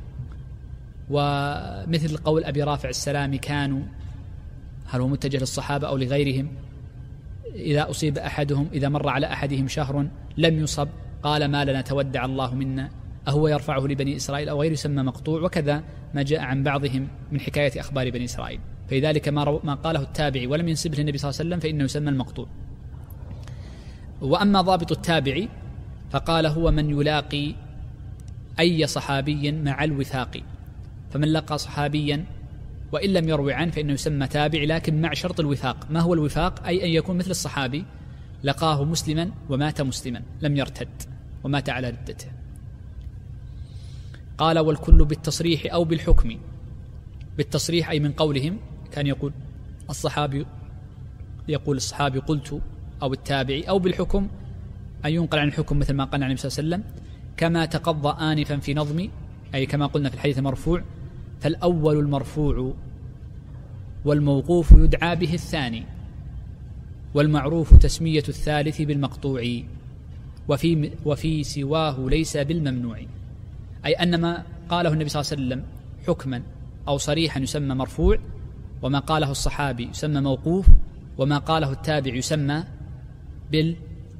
ومثل قول أبي رافع السلامي كانوا، هل هو متجه للصحابة أو لغيرهم؟ إذا أصيب أحدهم، إذا مر على أحدهم شهر لم يصب قال ما لنا تودع الله منا أهو يرفعه لبني إسرائيل أو غير يسمى مقطوع، وكذا ما جاء عن بعضهم من حكاية أخبار بني إسرائيل. فلذلك ما, ما قاله التابعي ولم ينسبه للنبي صلى الله عليه وسلم فإنه يسمى المقطوع. وأما ضابط التابعي فقال هو من يلاقي أي صحابي مع الوثاق، فمن لقى صحابيا وإن لم يروي عنه فإنه يسمى تابعي، لكن مع شرط الوثاق. ما هو الوثاق؟ أي أن يكون مثل الصحابي لقاه مسلما ومات مسلما لم يرتد ومات على ردته. قال والكل بالتصريح أو بالحكم. بالتصريح أي من قولهم، كان يقول الصحابي يقول الصحابي قلت أو التابعي، أو بالحكم أن ينقل عن الحكم مثل ما قال عن النبي صلى الله عليه وسلم كما تقضى آنفا في نظمي، أي كما قلنا في الحديث المرفوع فالأول المرفوع والموقوف يدعى به الثاني والمعروف تسمية الثالث بالمقطوع وفي, وفي سواه ليس بالممنوع. أي أن ما قاله النبي صلى الله عليه وسلم حكما أو صريحا يسمى مرفوع، وما قاله الصحابي يسمى موقوف، وما قاله التابع يسمى بال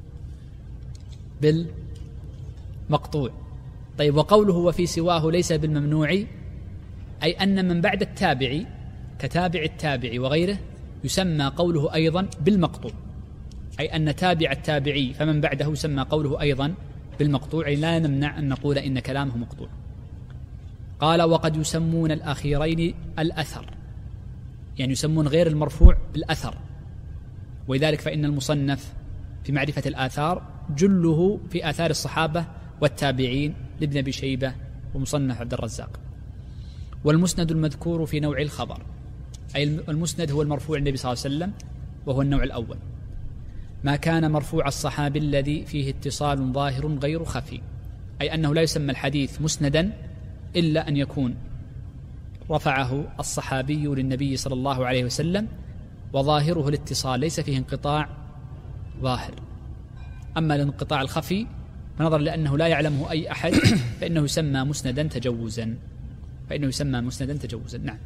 بالمقطوع. طيب وقوله وفي سواه ليس بالممنوع أي أن من بعد التابع كتابع التابع وغيره يسمى قوله أيضا بالمقطوع، أي أن تابع التابعي فمن بعده يسمى قوله أيضا بالمقطوع، لا نمنع أن نقول إن كلامه مقطوع. قال وقد يسمون الأخيرين الأثر، يعني يسمون غير المرفوع بالأثر، ولذلك فإن المصنف في معرفة الآثار جله في آثار الصحابة والتابعين لابن أبي شيبة ومصنف عبد الرزاق. والمسند المذكور في نوع الخبر، أي المسند هو المرفوع النبي صلى الله عليه وسلم وهو النوع الأول، ما كان مرفوع الصحابي الذي فيه اتصال ظاهر غير خفي، أي أنه لا يسمى الحديث مسندا إلا أن يكون رفعه الصحابي للنبي صلى الله عليه وسلم وظاهره الاتصال ليس فيه انقطاع ظاهر. أما الانقطاع الخفي فنظرا لأنه لا يعلمه أي أحد فإنه يسمى مسندا تجوزا فإنه يسمى مسندا تجوزا. نعم.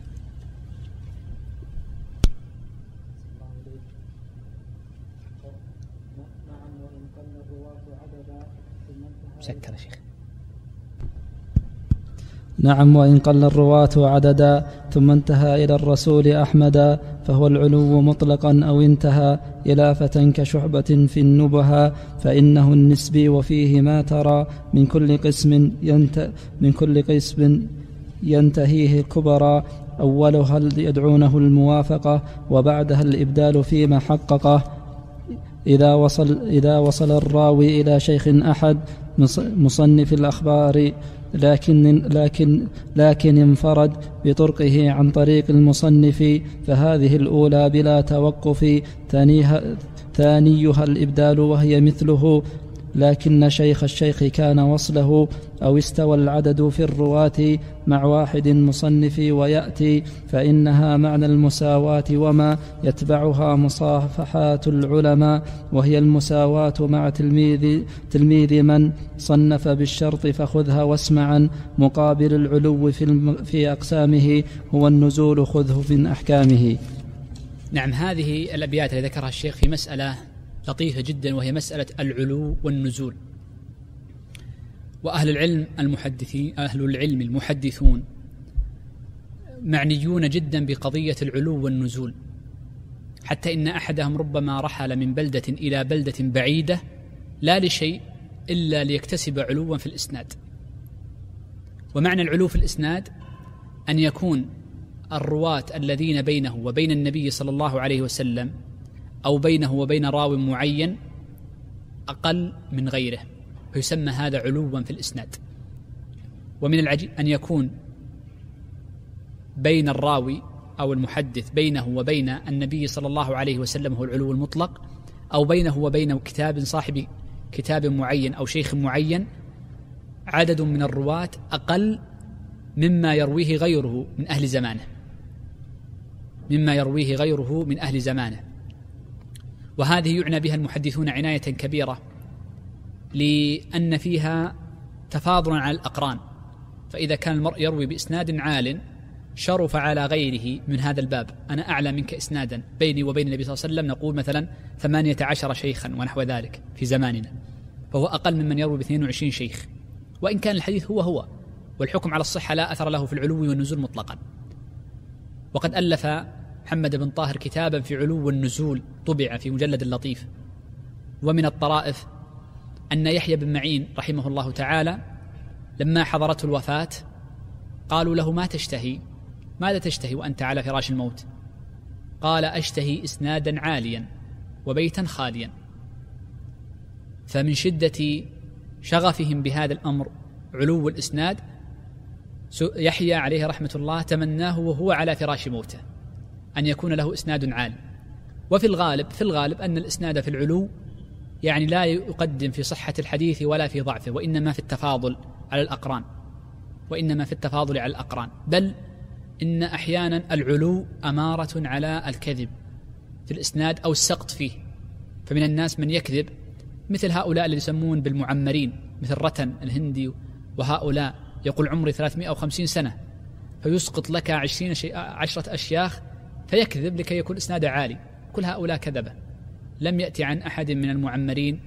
شكرا شيخ. نعم وإن قل الرواة عددا ثم انتهى إلى الرسول أحمدا فهو العلو مطلقا أو انتهى إلافة كشعبة في النبهة فإنه النسبي وفيه ما ترى من كل قسم ينت من كل قسم ينتهيه الكبرى أولها يدعونه الموافقة وبعدها الإبدال فيما حققه إذا وصل إذا وصل الراوي إلى شيخ أحد مصنف الأخبار لكن لكن لكن انفرد بطرقه عن طريق المصنف فهذه الأولى بلا توقف ثانيها, ثانيها الإبدال وهي مثله لكن شيخ الشيخ كان وصله أو استوى العدد في الرواة مع واحد مصنف ويأتي فإنها معنى المساواة وما يتبعها مصافحات العلماء وهي المساواة مع تلميذ, تلميذ من صنف بالشرط فخذها واسمعا مقابل العلو في, في أقسامه هو النزول خذه من أحكامه. نعم. هذه الأبيات التي ذكرها الشيخ في مسألة لطيفة جدا وهي مسألة العلو والنزول. وأهل العلم المحدثين أهل العلم المحدثون معنيون جدا بقضية العلو والنزول، حتى إن أحدهم ربما رحل من بلدة إلى بلدة بعيدة لا لشيء إلا ليكتسب علوا في الإسناد. ومعنى العلو في الإسناد أن يكون الرواة الذين بينه وبين النبي صلى الله عليه وسلم أو بينه وبين راو معين أقل من غيره، فيسمى هذا علوا في الإسناد. ومن العجيب أن يكون بين الراوي أو المحدث بينه وبين النبي صلى الله عليه وسلم هو العلو المطلق، أو بينه وبين كتاب صاحب كتاب معين أو شيخ معين عدد من الرواة أقل مما يرويه غيره من أهل زمانه مما يرويه غيره من أهل زمانه وهذه يعنى بها المحدثون عناية كبيرة لأن فيها تفاضلا على الأقران. فإذا كان المرء يروي بإسناد عال شرف على غيره من هذا الباب، أنا أعلى منك إسنادا بيني وبين النبي صلى الله عليه وسلم نقول مثلا ثمانية عشر شيخا ونحو ذلك في زماننا، فهو أقل ممن يروي باثنين وعشرين شيخ وإن كان الحديث هو هو، والحكم على الصحة لا أثر له في العلو والنزول مطلقا. وقد ألف محمد بن طاهر كتابا في علو والنزول طبع في مجلد لطيف. ومن الطرائف أن يحيى بن معين رحمه الله تعالى لما حضرته الوفاة قالوا له: ما تشتهي؟ ماذا تشتهي وأنت على فراش الموت؟ قال: أشتهي إسنادا عاليا وبيتا خاليا. فمن شدة شغفهم بهذا الأمر علو الإسناد يحيى عليه رحمة الله تمناه وهو على فراش موته أن يكون له إسناد عالي. وفي الغالب في الغالب أن الإسناد في العلو يعني لا يقدم في صحة الحديث ولا في ضعفه، وإنما في التفاضل على الأقران وإنما في التفاضل على الأقران بل إن أحيانا العلو أمارة على الكذب في الإسناد أو السقط فيه. فمن الناس من يكذب مثل هؤلاء اللي يسمون بالمعمرين، مثل رتن الهندي وهؤلاء، يقول عمري ثلاثمائة وخمسين سنة فيسقط لك عشرين شيء عشرة أشياخ فيكذب لكي يكون إسناده عالي. كل هؤلاء كذبة. لم يأتي عن أحد من المعمرين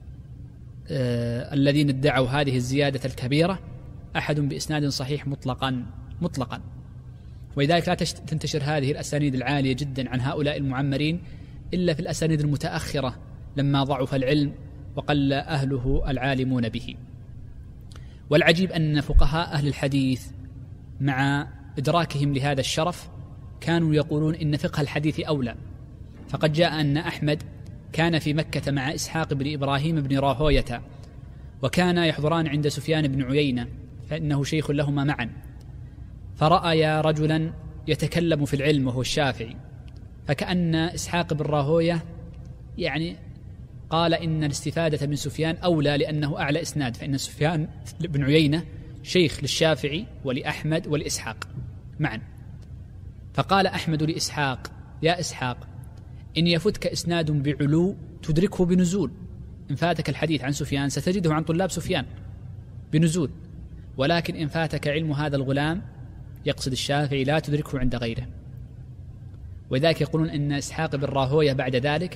آه الذين ادعوا هذه الزيادة الكبيرة أحد بإسناد صحيح مطلقا مطلقا ولذلك لا تنتشر هذه الأسانيد العالية جدا عن هؤلاء المعمرين إلا في الأسانيد المتأخرة لما ضعف العلم وقل أهله العالمون به. والعجيب أن فقهاء أهل الحديث مع إدراكهم لهذا الشرف كانوا يقولون إن فقه الحديث أولى. فقد جاء أن أحمد كان في مكة مع إسحاق بن إبراهيم بن راهوية، وكان يحضران عند سفيان بن عيينة فإنه شيخ لهما معا، فرأيا رجلا يتكلم في العلم وهو الشافعي، فكأن إسحاق بن راهوية يعني قال إن الاستفادة من سفيان أولى لأنه أعلى إسناد، فإن سفيان بن عيينة شيخ للشافعي ولأحمد ولإسحاق معا. فقال أحمد لإسحاق: يا إسحاق، إن يفتك إسناد بعلو تدركه بنزول، إن فاتك الحديث عن سفيان ستجده عن طلاب سفيان بنزول، ولكن إن فاتك علم هذا الغلام يقصد الشافعي لا تدركه عند غيره. وذلك يقولون إن إسحاق بن راهوية بعد ذلك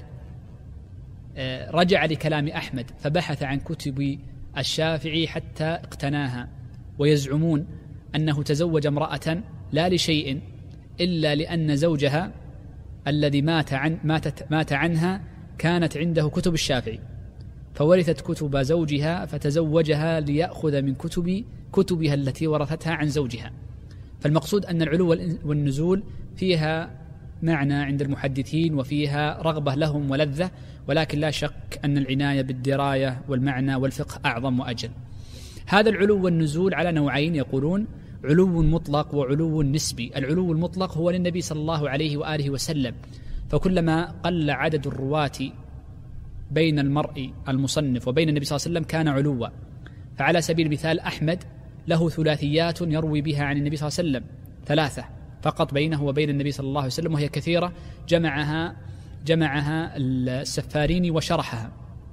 رجع لكلام أحمد فبحث عن كتب الشافعي حتى اقتناها، ويزعمون أنه تزوج امرأة لا لشيء إلا لأن زوجها الذي مات عن ماتت مات عنها كانت عنده كتب الشافعي، فورثت كتب زوجها فتزوجها ليأخذ من كتب كتبها التي ورثتها عن زوجها. فالمقصود أن العلو والنزول فيها معنى عند المحدثين وفيها رغبة لهم ولذة، ولكن لا شك أن العناية بالدراية والمعنى والفقه أعظم وأجل. هذا العلو والنزول على نوعين، يقولون علو مطلق وعلو نسبي. العلو المطلق هو للنبي صلى الله عليه وآله وسلم، فكلما قل عدد الرواة بين المرء المصنف وبين النبي صلى الله عليه وسلم كان علوا. فعلى سبيل المثال أحمد له ثلاثيات يروي بها عن النبي صلى الله عليه وسلم، ثلاثة فقط بينه وبين النبي صلى الله عليه وسلم، وهي كثيرة جمعها جمعها السفاريني وشرحها.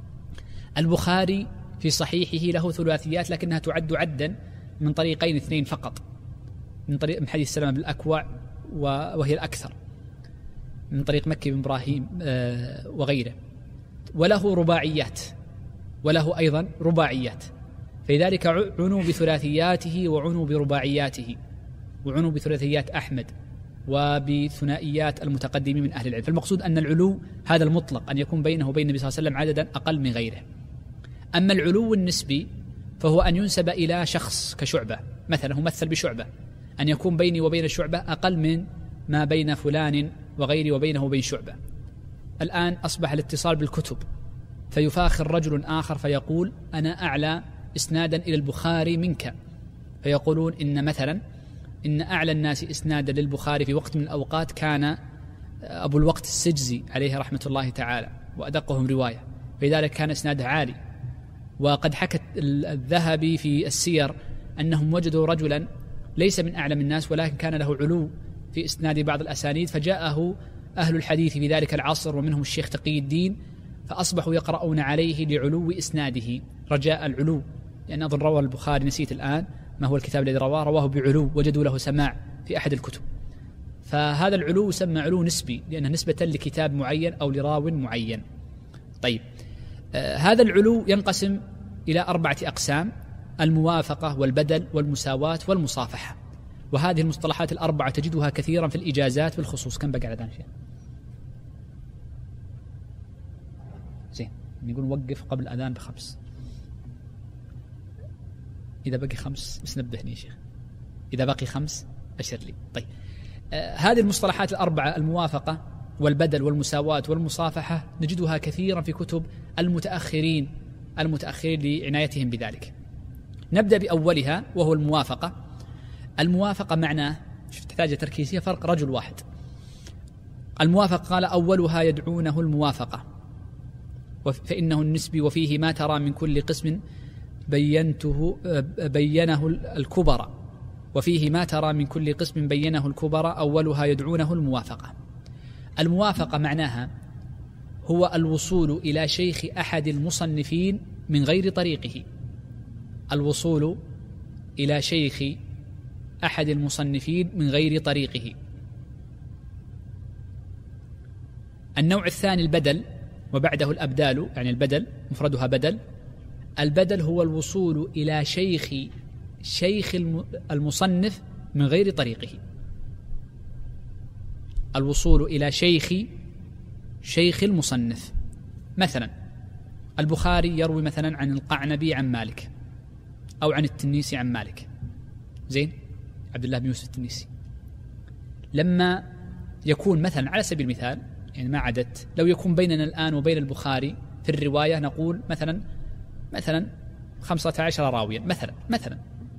البخاري في صحيحه له ثلاثيات لكنها تعد عدا من طريقين اثنين فقط، من طريق من حديث سلمة بالأكوع وهي الأكثر، من طريق مكي بن إبراهيم وغيره. وله رباعيات وله أيضا رباعيات، فلذلك عنوا بثلاثياته وعنوا برباعياته، وعنوا بثلاثيات أحمد وبثنائيات المتقدمين من أهل العلم. فالمقصود أن العلو هذا المطلق أن يكون بينه وبين النبي صلى الله عليه وسلم عددا أقل من غيره. أما العلو النسبي فهو أن ينسب إلى شخص كشعبة مثلا، هو مثل بشعبة، أن يكون بيني وبين الشعبة أقل من ما بين فلان وغيري وبينه وبين شعبة. الآن أصبح الاتصال بالكتب، فيفاخر رجل آخر فيقول أنا أعلى إسنادا إلى البخاري منك، فيقولون إن مثلا إن أعلى الناس إسنادا للبخاري في وقت من الأوقات كان أبو الوقت السجزي عليه رحمة الله تعالى وأدقهم رواية، فلذلك كان إسناده عالي. وقد حكت الذهبي في السير أنهم وجدوا رجلا ليس من أعلم الناس ولكن كان له علو في إسناد بعض الأسانيد، فجاءه أهل الحديث في ذلك العصر ومنهم الشيخ تقي الدين، فأصبحوا يقرؤون عليه لعلو إسناده رجاء العلو، لأن أظن روى البخاري نسيت الآن ما هو الكتاب الذي رواه رواه بعلو، وجدوا له سماع في أحد الكتب. فهذا العلو يسمى علو نسبي لأنه نسبة لكتاب معين أو لراو معين. طيب، آه هذا العلو ينقسم إلى أربعة أقسام. الموافقة والبدل والمساواة والمصافحة. وهذه المصطلحات الأربعة تجدها كثيرا في الإجازات بالخصوص. كم بقى على شيء؟ زين، نقول وقف قبل الأذان بخمس. إذا بقي خمس بس نبهني يا شيخ، إذا بقي خمس أشر لي. طيب، آه هذه المصطلحات الأربعة، الموافقة والبدل والمساواة والمصافحة، نجدها كثيرا في كتب المتأخرين المتأخرين لعنايتهم بذلك. نبدأ بأولها وهو الموافقة. الموافقة معناه تحتاج تركيزية، فرق رجل واحد. الموافقة قال أولها يدعونه الموافقة فإنه النسبي، وفيه ما ترى من كل قسم بينته بينه الكبرى، وفيه ما ترى من كل قسم بينه الكبرى، أولها يدعونه الموافقة. الموافقة معناها هو الوصول إلى شيخ أحد المصنفين من غير طريقه. الوصول إلى شيخ أحد المصنفين من غير طريقه. النوع الثاني البدل، وبعده الأبدال، يعني البدل مفردها بدل. البدل هو الوصول إلى شيخ شيخ المصنف من غير طريقه. الوصول إلى شيخ شيخ المصنف. مثلا البخاري يروي مثلا عن القعنبي عن مالك، أو عن التنيسي عن مالك، زين، عبد الله بن يوسف التنيسي. لما يكون مثلا على سبيل المثال، يعني ما عدت، لو يكون بيننا الآن وبين البخاري في الرواية نقول مثلا مثلا خمسة عشر راويا مثلا مثلا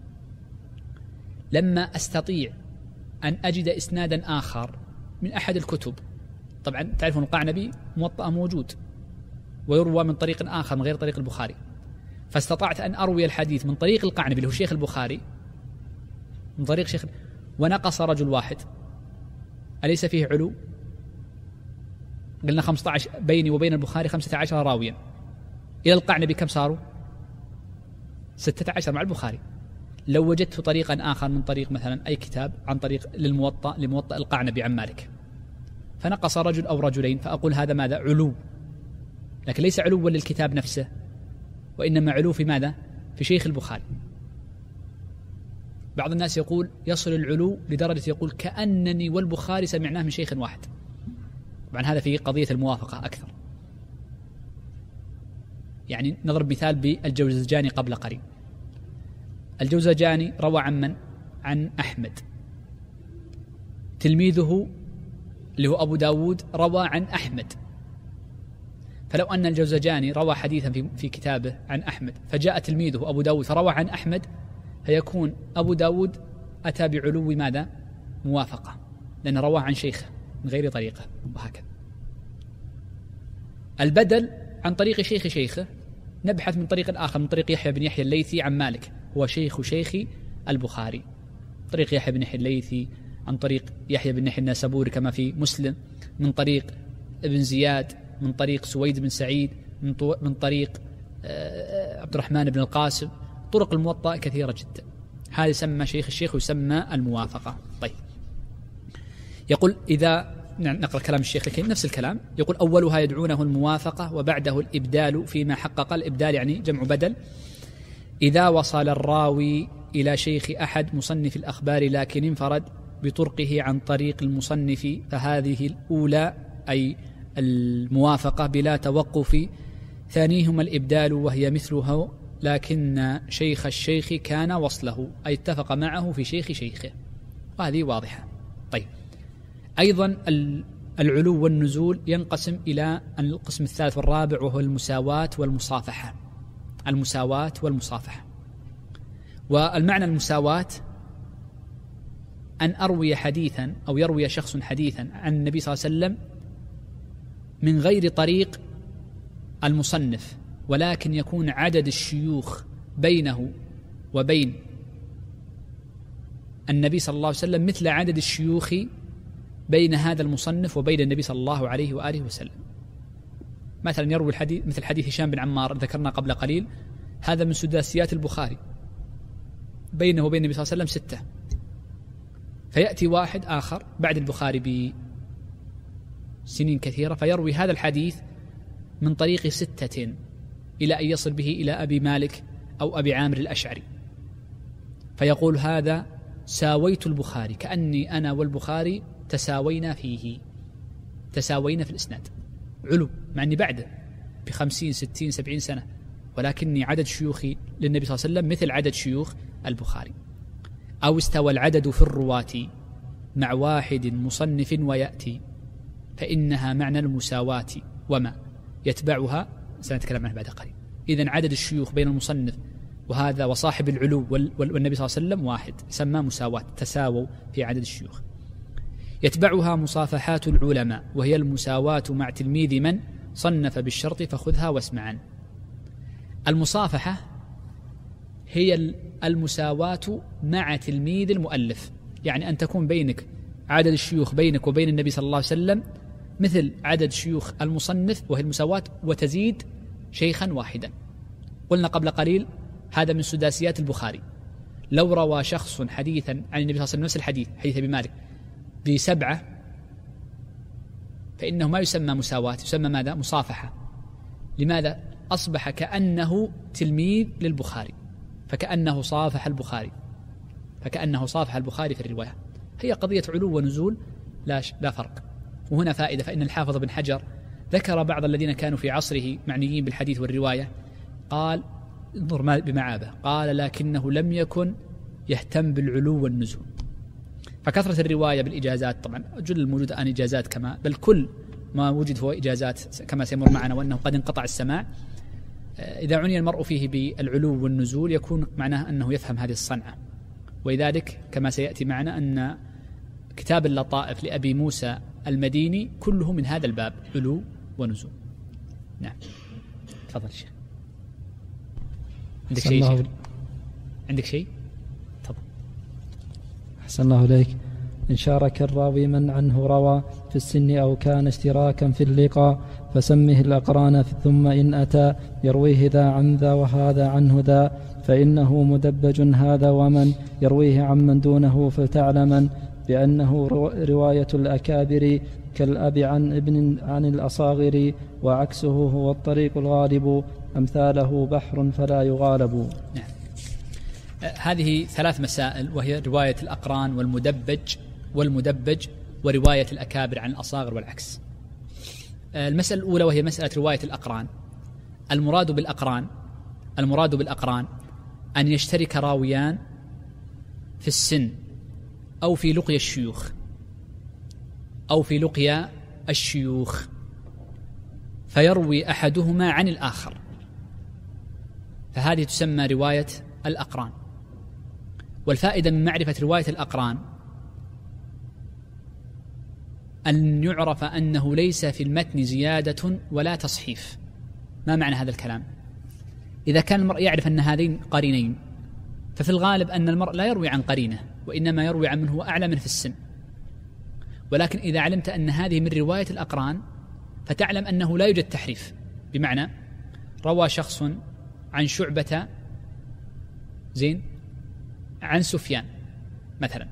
لما أستطيع أن أجد إسنادا آخر من أحد الكتب، طبعا تعرفون القعنبي موطأ موجود ويروى من طريق آخر من غير طريق البخاري، فاستطعت أن أروي الحديث من طريق القعنبي اللي هو شيخ البخاري، من طريق شيخ، ونقص رجل واحد، أليس فيه علو؟ قلنا خمسة عشر بيني وبين البخاري خمسة عشر راويا، إلى القعنبي كم صاروا؟ ستة عشر مع البخاري. لو وجدت طريقا آخر من طريق مثلا أي كتاب عن طريق للموطأ لموطأ القعنبي عن مالك، فنقص رجل أو رجلين، فأقول هذا ماذا؟ علو، لكن ليس علوا للكتاب نفسه، وإنما علو في ماذا؟ في شيخ البخاري. بعض الناس يقول يصل العلو لدرجة يقول كأنني والبخاري سمعناه من شيخ واحد. طبعا هذا في قضية الموافقة أكثر. يعني نضرب مثال بالجوزجاني قبل قليل. الجوزجاني روى عن من؟ عن أحمد. تلميذه اللي هو أبو داود روى عن أحمد. فلو أن الجوزجاني روى حديثا في, في كتابه عن أحمد، فجاء تلميذه أبو داود فروى عن أحمد، فيكون أبو داود أتى بعلو ماذا؟ موافقة، لأنه رواه عن شيخه من غير طريقه، وهكذا. البدل عن طريق شيخ شيخه، نبحث من طريق آخر، من طريق يحيى بن يحيى الليثي عن مالك، هو شيخ شيخ البخاري، طريق يحيى بن يحيى الليثي، عن طريق يحيى بن يحيى النسابوري كما في مسلم، من طريق ابن زياد، من طريق سويد بن سعيد، من طريق عبد الرحمن بن القاسم. طرق الموطأ كثيرة جدا. هذا يسمى شيخ الشيخ ويسمى الموافقة. طيب، يقول إذا نقرأ كلام الشيخ لكن نفس الكلام، يقول أولها يدعونه الموافقة وبعده الإبدال فيما حقق. الإبدال يعني جمع بدل. إذا وصل الراوي إلى شيخ أحد مصنف الأخبار لكن انفرد بطرقه عن طريق المصنف، فهذه الأولى أي الموافقة بلا توقف. ثانيهما الإبدال وهي مثله، لكن شيخ الشيخ كان وصله، أي اتفق معه في شيخ شيخه، وهذه واضحة. طيب، أيضا العلو والنزول ينقسم إلى القسم الثالث والرابع، وهو المساواة والمصافحة. المساواة والمصافحة. والمعنى المساواة أن أروي حديثا أو يروي شخص حديثا عن النبي صلى الله عليه وسلم من غير طريق المصنف، ولكن يكون عدد الشيوخ بينه وبين النبي صلى الله عليه وسلم مثل عدد الشيوخ بين هذا المصنف وبين النبي صلى الله عليه وآله وسلم. مثلا يروي الحديث مثل حديث هشام بن عمار ذكرنا قبل قليل، هذا من سداسيات البخاري، بينه وبين النبي صلى الله عليه وسلم ستة، فيأتي واحد آخر بعد البخاري بسنين كثيرة فيروي هذا الحديث من طريق ستة إلى أن يصل به إلى أبي مالك أو أبي عامر الأشعري، فيقول هذا ساويت البخاري، كأني أنا والبخاري تساوينا فيه، تساوينا في الإسناد، علو، مع أني بعده بخمسين ستين سبعين سنة، ولكني عدد شيوخي للنبي صلى الله عليه وسلم مثل عدد شيوخ البخاري. أو استوى العدد في الرواة مع واحد مصنف ويأتي، فإنها معنى المساواة وما يتبعها سنتكلم عنه بعد قليل. إذن عدد الشيوخ بين المصنف وهذا وصاحب العلو والنبي صلى الله عليه وسلم واحد، سماه مساواة، تساووا في عدد الشيوخ. يتبعها مصافحات العلماء، وهي المساواة مع تلميذ من صنف بالشرط فخذها واسمعا. المصافحة هي المساواة مع تلميذ المؤلف، يعني أن تكون بينك عدد الشيوخ بينك وبين النبي صلى الله عليه وسلم مثل عدد شيوخ المصنف، وهي المساواة، وتزيد شيخا واحدا. قلنا قبل قليل هذا من سداسيات البخاري، لو روى شخص حديثا عن النبي صلى الله عليه وسلم نفس الحديث، حديث أبي مالك، بسبعة، فإنه ما يسمى مساواة، يسمى ماذا؟ مصافحة. لماذا؟ أصبح كأنه تلميذ للبخاري، فكأنه صافح البخاري، فكأنه صافح البخاري في الرواية. هي قضية علو ونزول، لا, لا فرق. وهنا فائدة، فإن الحافظ بن حجر ذكر بعض الذين كانوا في عصره معنيين بالحديث والرواية، قال انظر بمعابه، قال لكنه لم يكن يهتم بالعلو والنزول. فكثرة الرواية بالإجازات، طبعا جل الموجود الآن إجازات، كما بل كل ما وجد هو إجازات كما سيمر معنا، وأنه قد انقطع السماع. إذا عني المرء فيه بالعلو والنزول يكون معناه أنه يفهم هذه الصنعة. ولذلك كما سيأتي معنا أن كتاب اللطائف لأبي موسى المديني كله من هذا الباب، علو ونزول. نعم، تفضل شيخ. عندك شيء شيخ؟ عندك شيء؟ تفضل. أحسن الله إليك. إن شارك الراوي من عنه روى في السن أو كان اشتراكا في اللقاء فسمه الأقران، ثم إن أتى يرويه ذا عن ذا وهذا عنه ذا، فإنه مدبج هذا، ومن يرويه عمن دونه فتعلما بأنه رواية الأكابر كالأب عن ابن عن الأصاغر، وعكسه هو الطريق الغالب، أمثاله بحر فلا يغالب. نعم. هذه ثلاث مسائل، وهي رواية الأقران والمدبج والمدبج ورواية الأكابر عن الأصاغر والعكس. المسألة الأولى وهي مسألة رواية الأقران. المراد بالأقران المراد بالأقران أن يشترك راويان في السن أو في لقيا الشيوخ أو في لقيا الشيوخ فيروي أحدهما عن الآخر، فهذه تسمى رواية الأقران. والفائدة من معرفة رواية الأقران أن يعرف أنه ليس في المتن زيادة ولا تصحيف. ما معنى هذا الكلام؟ إذا كان المرء يعرف أن هذين قرينين، ففي الغالب أن المرء لا يروي عن قرينه، وإنما يروي عن من هو أعلى منه في السن. ولكن إذا علمت أن هذه من رواية الأقران فتعلم أنه لا يوجد تحريف، بمعنى روى شخص عن شعبة زين عن سفيان مثلا،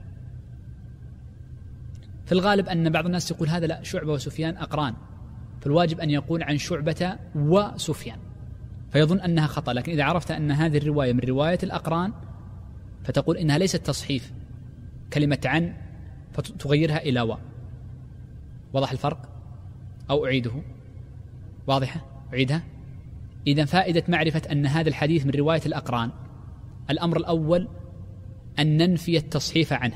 في الغالب أن بعض الناس يقول هذا لا، شعبة وسفيان أقران، فالواجب أن يقول عن شعبة وسفيان، فيظن أنها خطأ. لكن إذا عرفت أن هذه الرواية من رواية الأقران فتقول إنها ليست تصحيف، كلمة عن فتغيرها إلى و. وضح الفرق أو أعيده؟ واضحة؟ أعيدها؟ إذن فائدة معرفة أن هذا الحديث من رواية الأقران، الأمر الأول أن ننفي التصحيف عنه،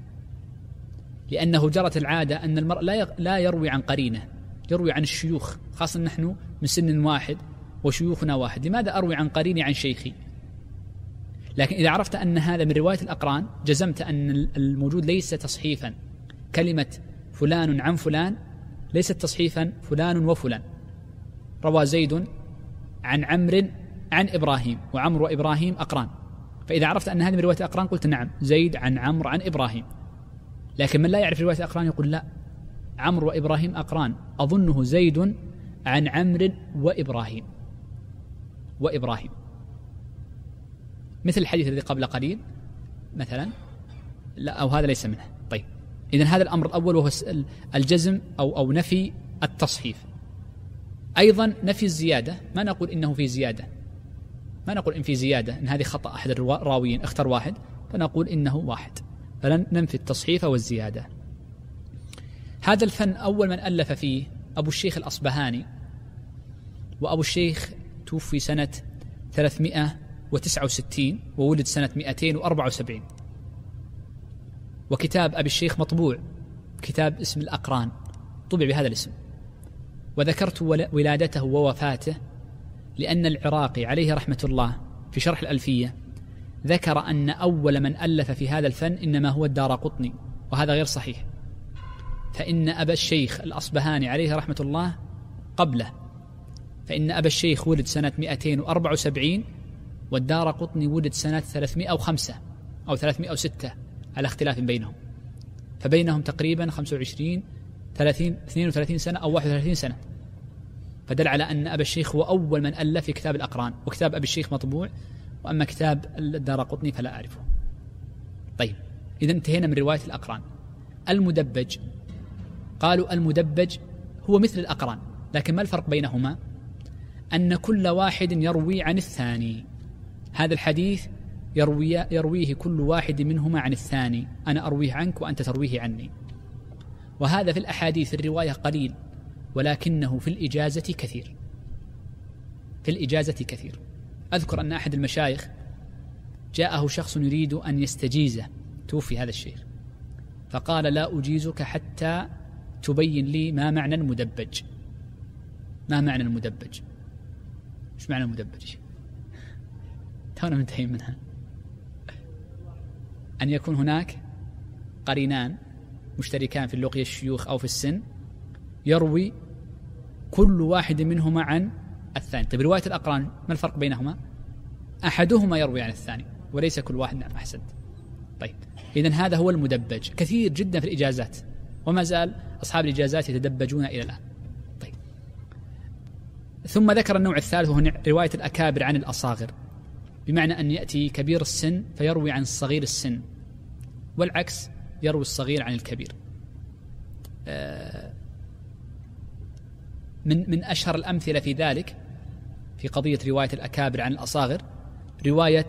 لأنه جرت العادة أن المرء لا يروي عن قرينه، يروي عن الشيوخ، خاصة نحن من سن واحد وشيوخنا واحد، لماذا أروي عن قريني عن شيخي؟ لكن إذا عرفت أن هذا من رواية الأقران جزمت أن الموجود ليس تصحيفا، كلمة فلان عن فلان ليست تصحيفا فلان وفلان. روى زيد عن عمرو عن إبراهيم، وعمر وإبراهيم أقران، فإذا عرفت أن هذه من رواية الأقران قلت نعم زيد عن عمرو عن إبراهيم. لكن من لا يعرف رواية الأقران يقول لا، عمرو وإبراهيم أقران، أظنه زيد عن عمرو وإبراهيم وإبراهيم مثل الحديث الذي قبل قليل مثلا، لا، أو هذا ليس منه. طيب، إذن هذا الأمر الأول وهو الجزم أو, أو نفي التصحيف. أيضا نفي الزيادة، ما نقول إنه في زيادة، ما نقول إن في زيادة، إن هذه خطأ أحد الراويين اختر واحد، فنقول إنه واحد، فلن ننفي التصحيف والزيادة. هذا الفن أول من ألف فيه أبو الشيخ الأصبهاني، وأبو الشيخ توفي سنة ثلاثمائة وتسعة وستين وولد سنة مئتين وأربعة وسبعين. وكتاب أبي الشيخ مطبوع، كتاب اسم الأقران، طبع بهذا الاسم. وذكرت ولادته ووفاته لأن العراقي عليه رحمة الله في شرح الألفية ذكر أن أول من ألف في هذا الفن إنما هو الدارقطني، وهذا غير صحيح، فإن أبا الشيخ الأصبهاني عليه رحمة الله قبله، فإن أبا الشيخ ولد سنة مئتين وأربعة وسبعين والدارقطني ولد سنة ثلاثمائة وخمسة أو ثلاثمائة وستة على اختلاف بينهم، فبينهم تقريبا خمسة وعشرين ثلاثين اثنين وثلاثين سنة أو واحد وثلاثين سنة، فدل على أن أبا الشيخ هو أول من ألف في كتاب الأقران، وكتاب أبي الشيخ مطبوع، وأما كتاب الدارقطني فلا أعرفه. طيب، إذا انتهينا من رواية الأقران. المدبج، قالوا المدبج هو مثل الأقران، لكن ما الفرق بينهما؟ أن كل واحد يروي عن الثاني، هذا الحديث يروي يرويه كل واحد منهما عن الثاني، أنا أرويه عنك وأنت ترويه عني. وهذا في الأحاديث الرواية قليل، ولكنه في الإجازة كثير، في الإجازة كثير. أذكر أن أحد المشايخ جاءه شخص يريد أن يستجيزه، توفي هذا الشيخ، فقال لا أجيزك حتى تبين لي ما معنى المدبج. ما معنى المدبج؟ إيش معنى المدبج؟ تونا منتهين منها. أن يكون هناك قرينان مشتركان في اللقية الشيوخ أو في السن، يروي كل واحد منهما عن الثاني. طيب رواية الأقران ما الفرق بينهما؟ أحدهما يروي عن الثاني وليس كل واحد. نعم أحسنت. طيب إذن هذا هو المدبج، كثير جدا في الإجازات، وما زال أصحاب الإجازات يتدبجون إلى الآن. طيب، ثم ذكر النوع الثالث وهو رواية الأكابر عن الأصاغر، بمعنى أن يأتي كبير السن فيروي عن الصغير السن، والعكس يروي الصغير عن الكبير. من من أشهر الأمثلة في ذلك في قضية رواية الأكابر عن الأصاغر رواية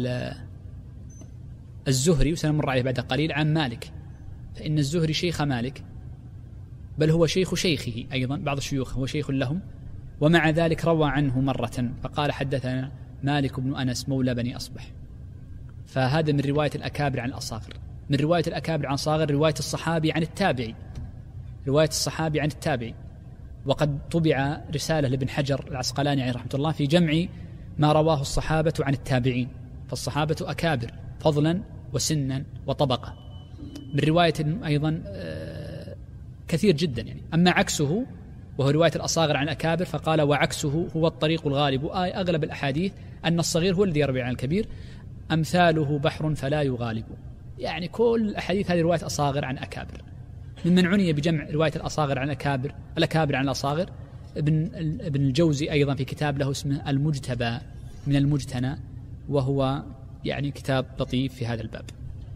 الزهري، وسنمر عليه بعد قليل، عن مالك، فإن الزهري شيخ مالك، بل هو شيخ شيخه أيضا، بعض الشيوخ هو شيخ لهم، ومع ذلك روى عنه مرة فقال حدثنا مالك بن أنس مولى بني أصبح. فهذا من رواية الأكابر عن الأصاغر. من رواية الأكابر عن الأصاغر رواية الصحابي عن التابعي، رواية الصحابي عن التابعي. وقد طبع رسالة لابن حجر العسقلاني عليه رحمة الله في جمع ما رواه الصحابة عن التابعين، فالصحابة أكابر فضلا وسنا وطبقة. من رواية أيضا كثير جدا يعني. أما عكسه وهو رواية الأصاغر عن الأكابر فقال وعكسه هو الطريق الغالب، أغلب الأحاديث أن الصغير هو الذي يروي عن الكبير، أمثاله بحر فلا يغالب. يعني كل الأحاديث هذه رواية أصاغر عن أكابر. ممن عني بجمع رواية الأصاغر عن الأكابر الأكابر عن الأصاغر ابن ابن الجوزي أيضا في كتاب له اسمه المجتبى من المجتنى، وهو يعني كتاب لطيف في هذا الباب.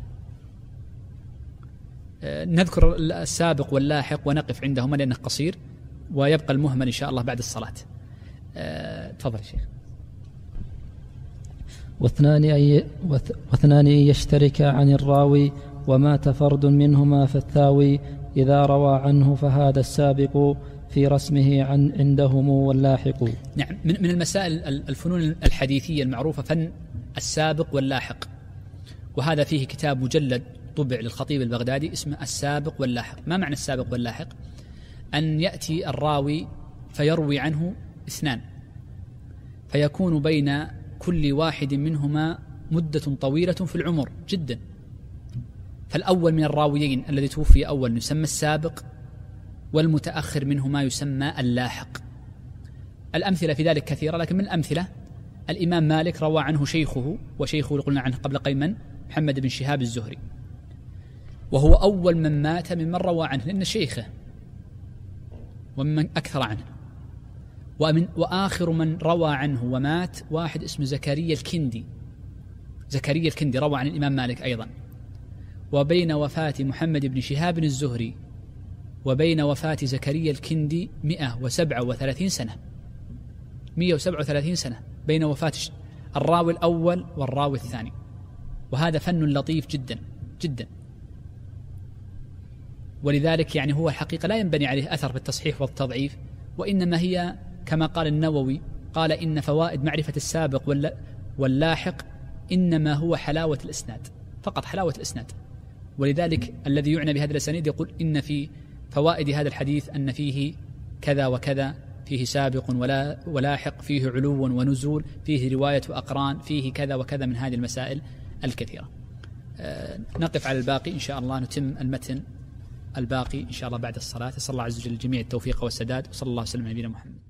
نذكر السابق واللاحق ونقف عندهما لأنه قصير، ويبقى المهمل إن شاء الله بعد الصلاة. تفضل شيخ. واثنان أي واثنان يشترك عن الراوي ومات فرد منهما فالثاوي إذا روى عنه فهذا السابق في رسمه عن عندهم واللاحق. نعم، من من المسائل الفنون الحديثية المعروفة فن السابق واللاحق، وهذا فيه كتاب مجلد طبع للخطيب البغدادي اسمه السابق واللاحق. ما معنى السابق واللاحق؟ أن يأتي الراوي فيروي عنه اثنان، فيكون بين كل واحد منهما مدة طويلة في العمر جدا، فالأول من الراويين الذي توفي أول يسمى السابق، والمتأخر منهما يسمى اللاحق. الأمثلة في ذلك كثيرة، لكن من الأمثلة الإمام مالك روى عنه شيخه، وشيخه قلنا عنه قبل قليل من محمد بن شهاب الزهري، وهو أول من مات ممن روى عنه لأن شيخه ومن أكثر عنه. ومن وآخر من روى عنه ومات واحد اسمه زكريا الكندي، زكريا الكندي روى عن الإمام مالك أيضا. وبين وفاة محمد بن شهاب الزهري وبين وفاة زكريا الكندي مئة وسبعة وثلاثين سنة، مئة وسبعة وثلاثين سنة بين وفاة الراوي الأول والراوي الثاني، وهذا فن لطيف جدا جدا، ولذلك يعني هو الحقيقة لا ينبني عليه أثر بالتصحيح والتضعيف، وإنما هي كما قال النووي، قال إن فوائد معرفة السابق واللاحق إنما هو حلاوة الإسناد، فقط حلاوة الإسناد. ولذلك الذي يعنى بهذا الأسانيد يقول إن في فوائد هذا الحديث أن فيه كذا وكذا، فيه سابق ولا ولاحق، فيه علو ونزول، فيه رواية وأقران، فيه كذا وكذا من هذه المسائل الكثيرة. أه نقف على الباقي إن شاء الله، نتم المتن الباقي إن شاء الله بعد الصلاة. أسأل الله عز وجل الجميع التوفيق والسداد، وصلى الله وسلم على نبينا محمد.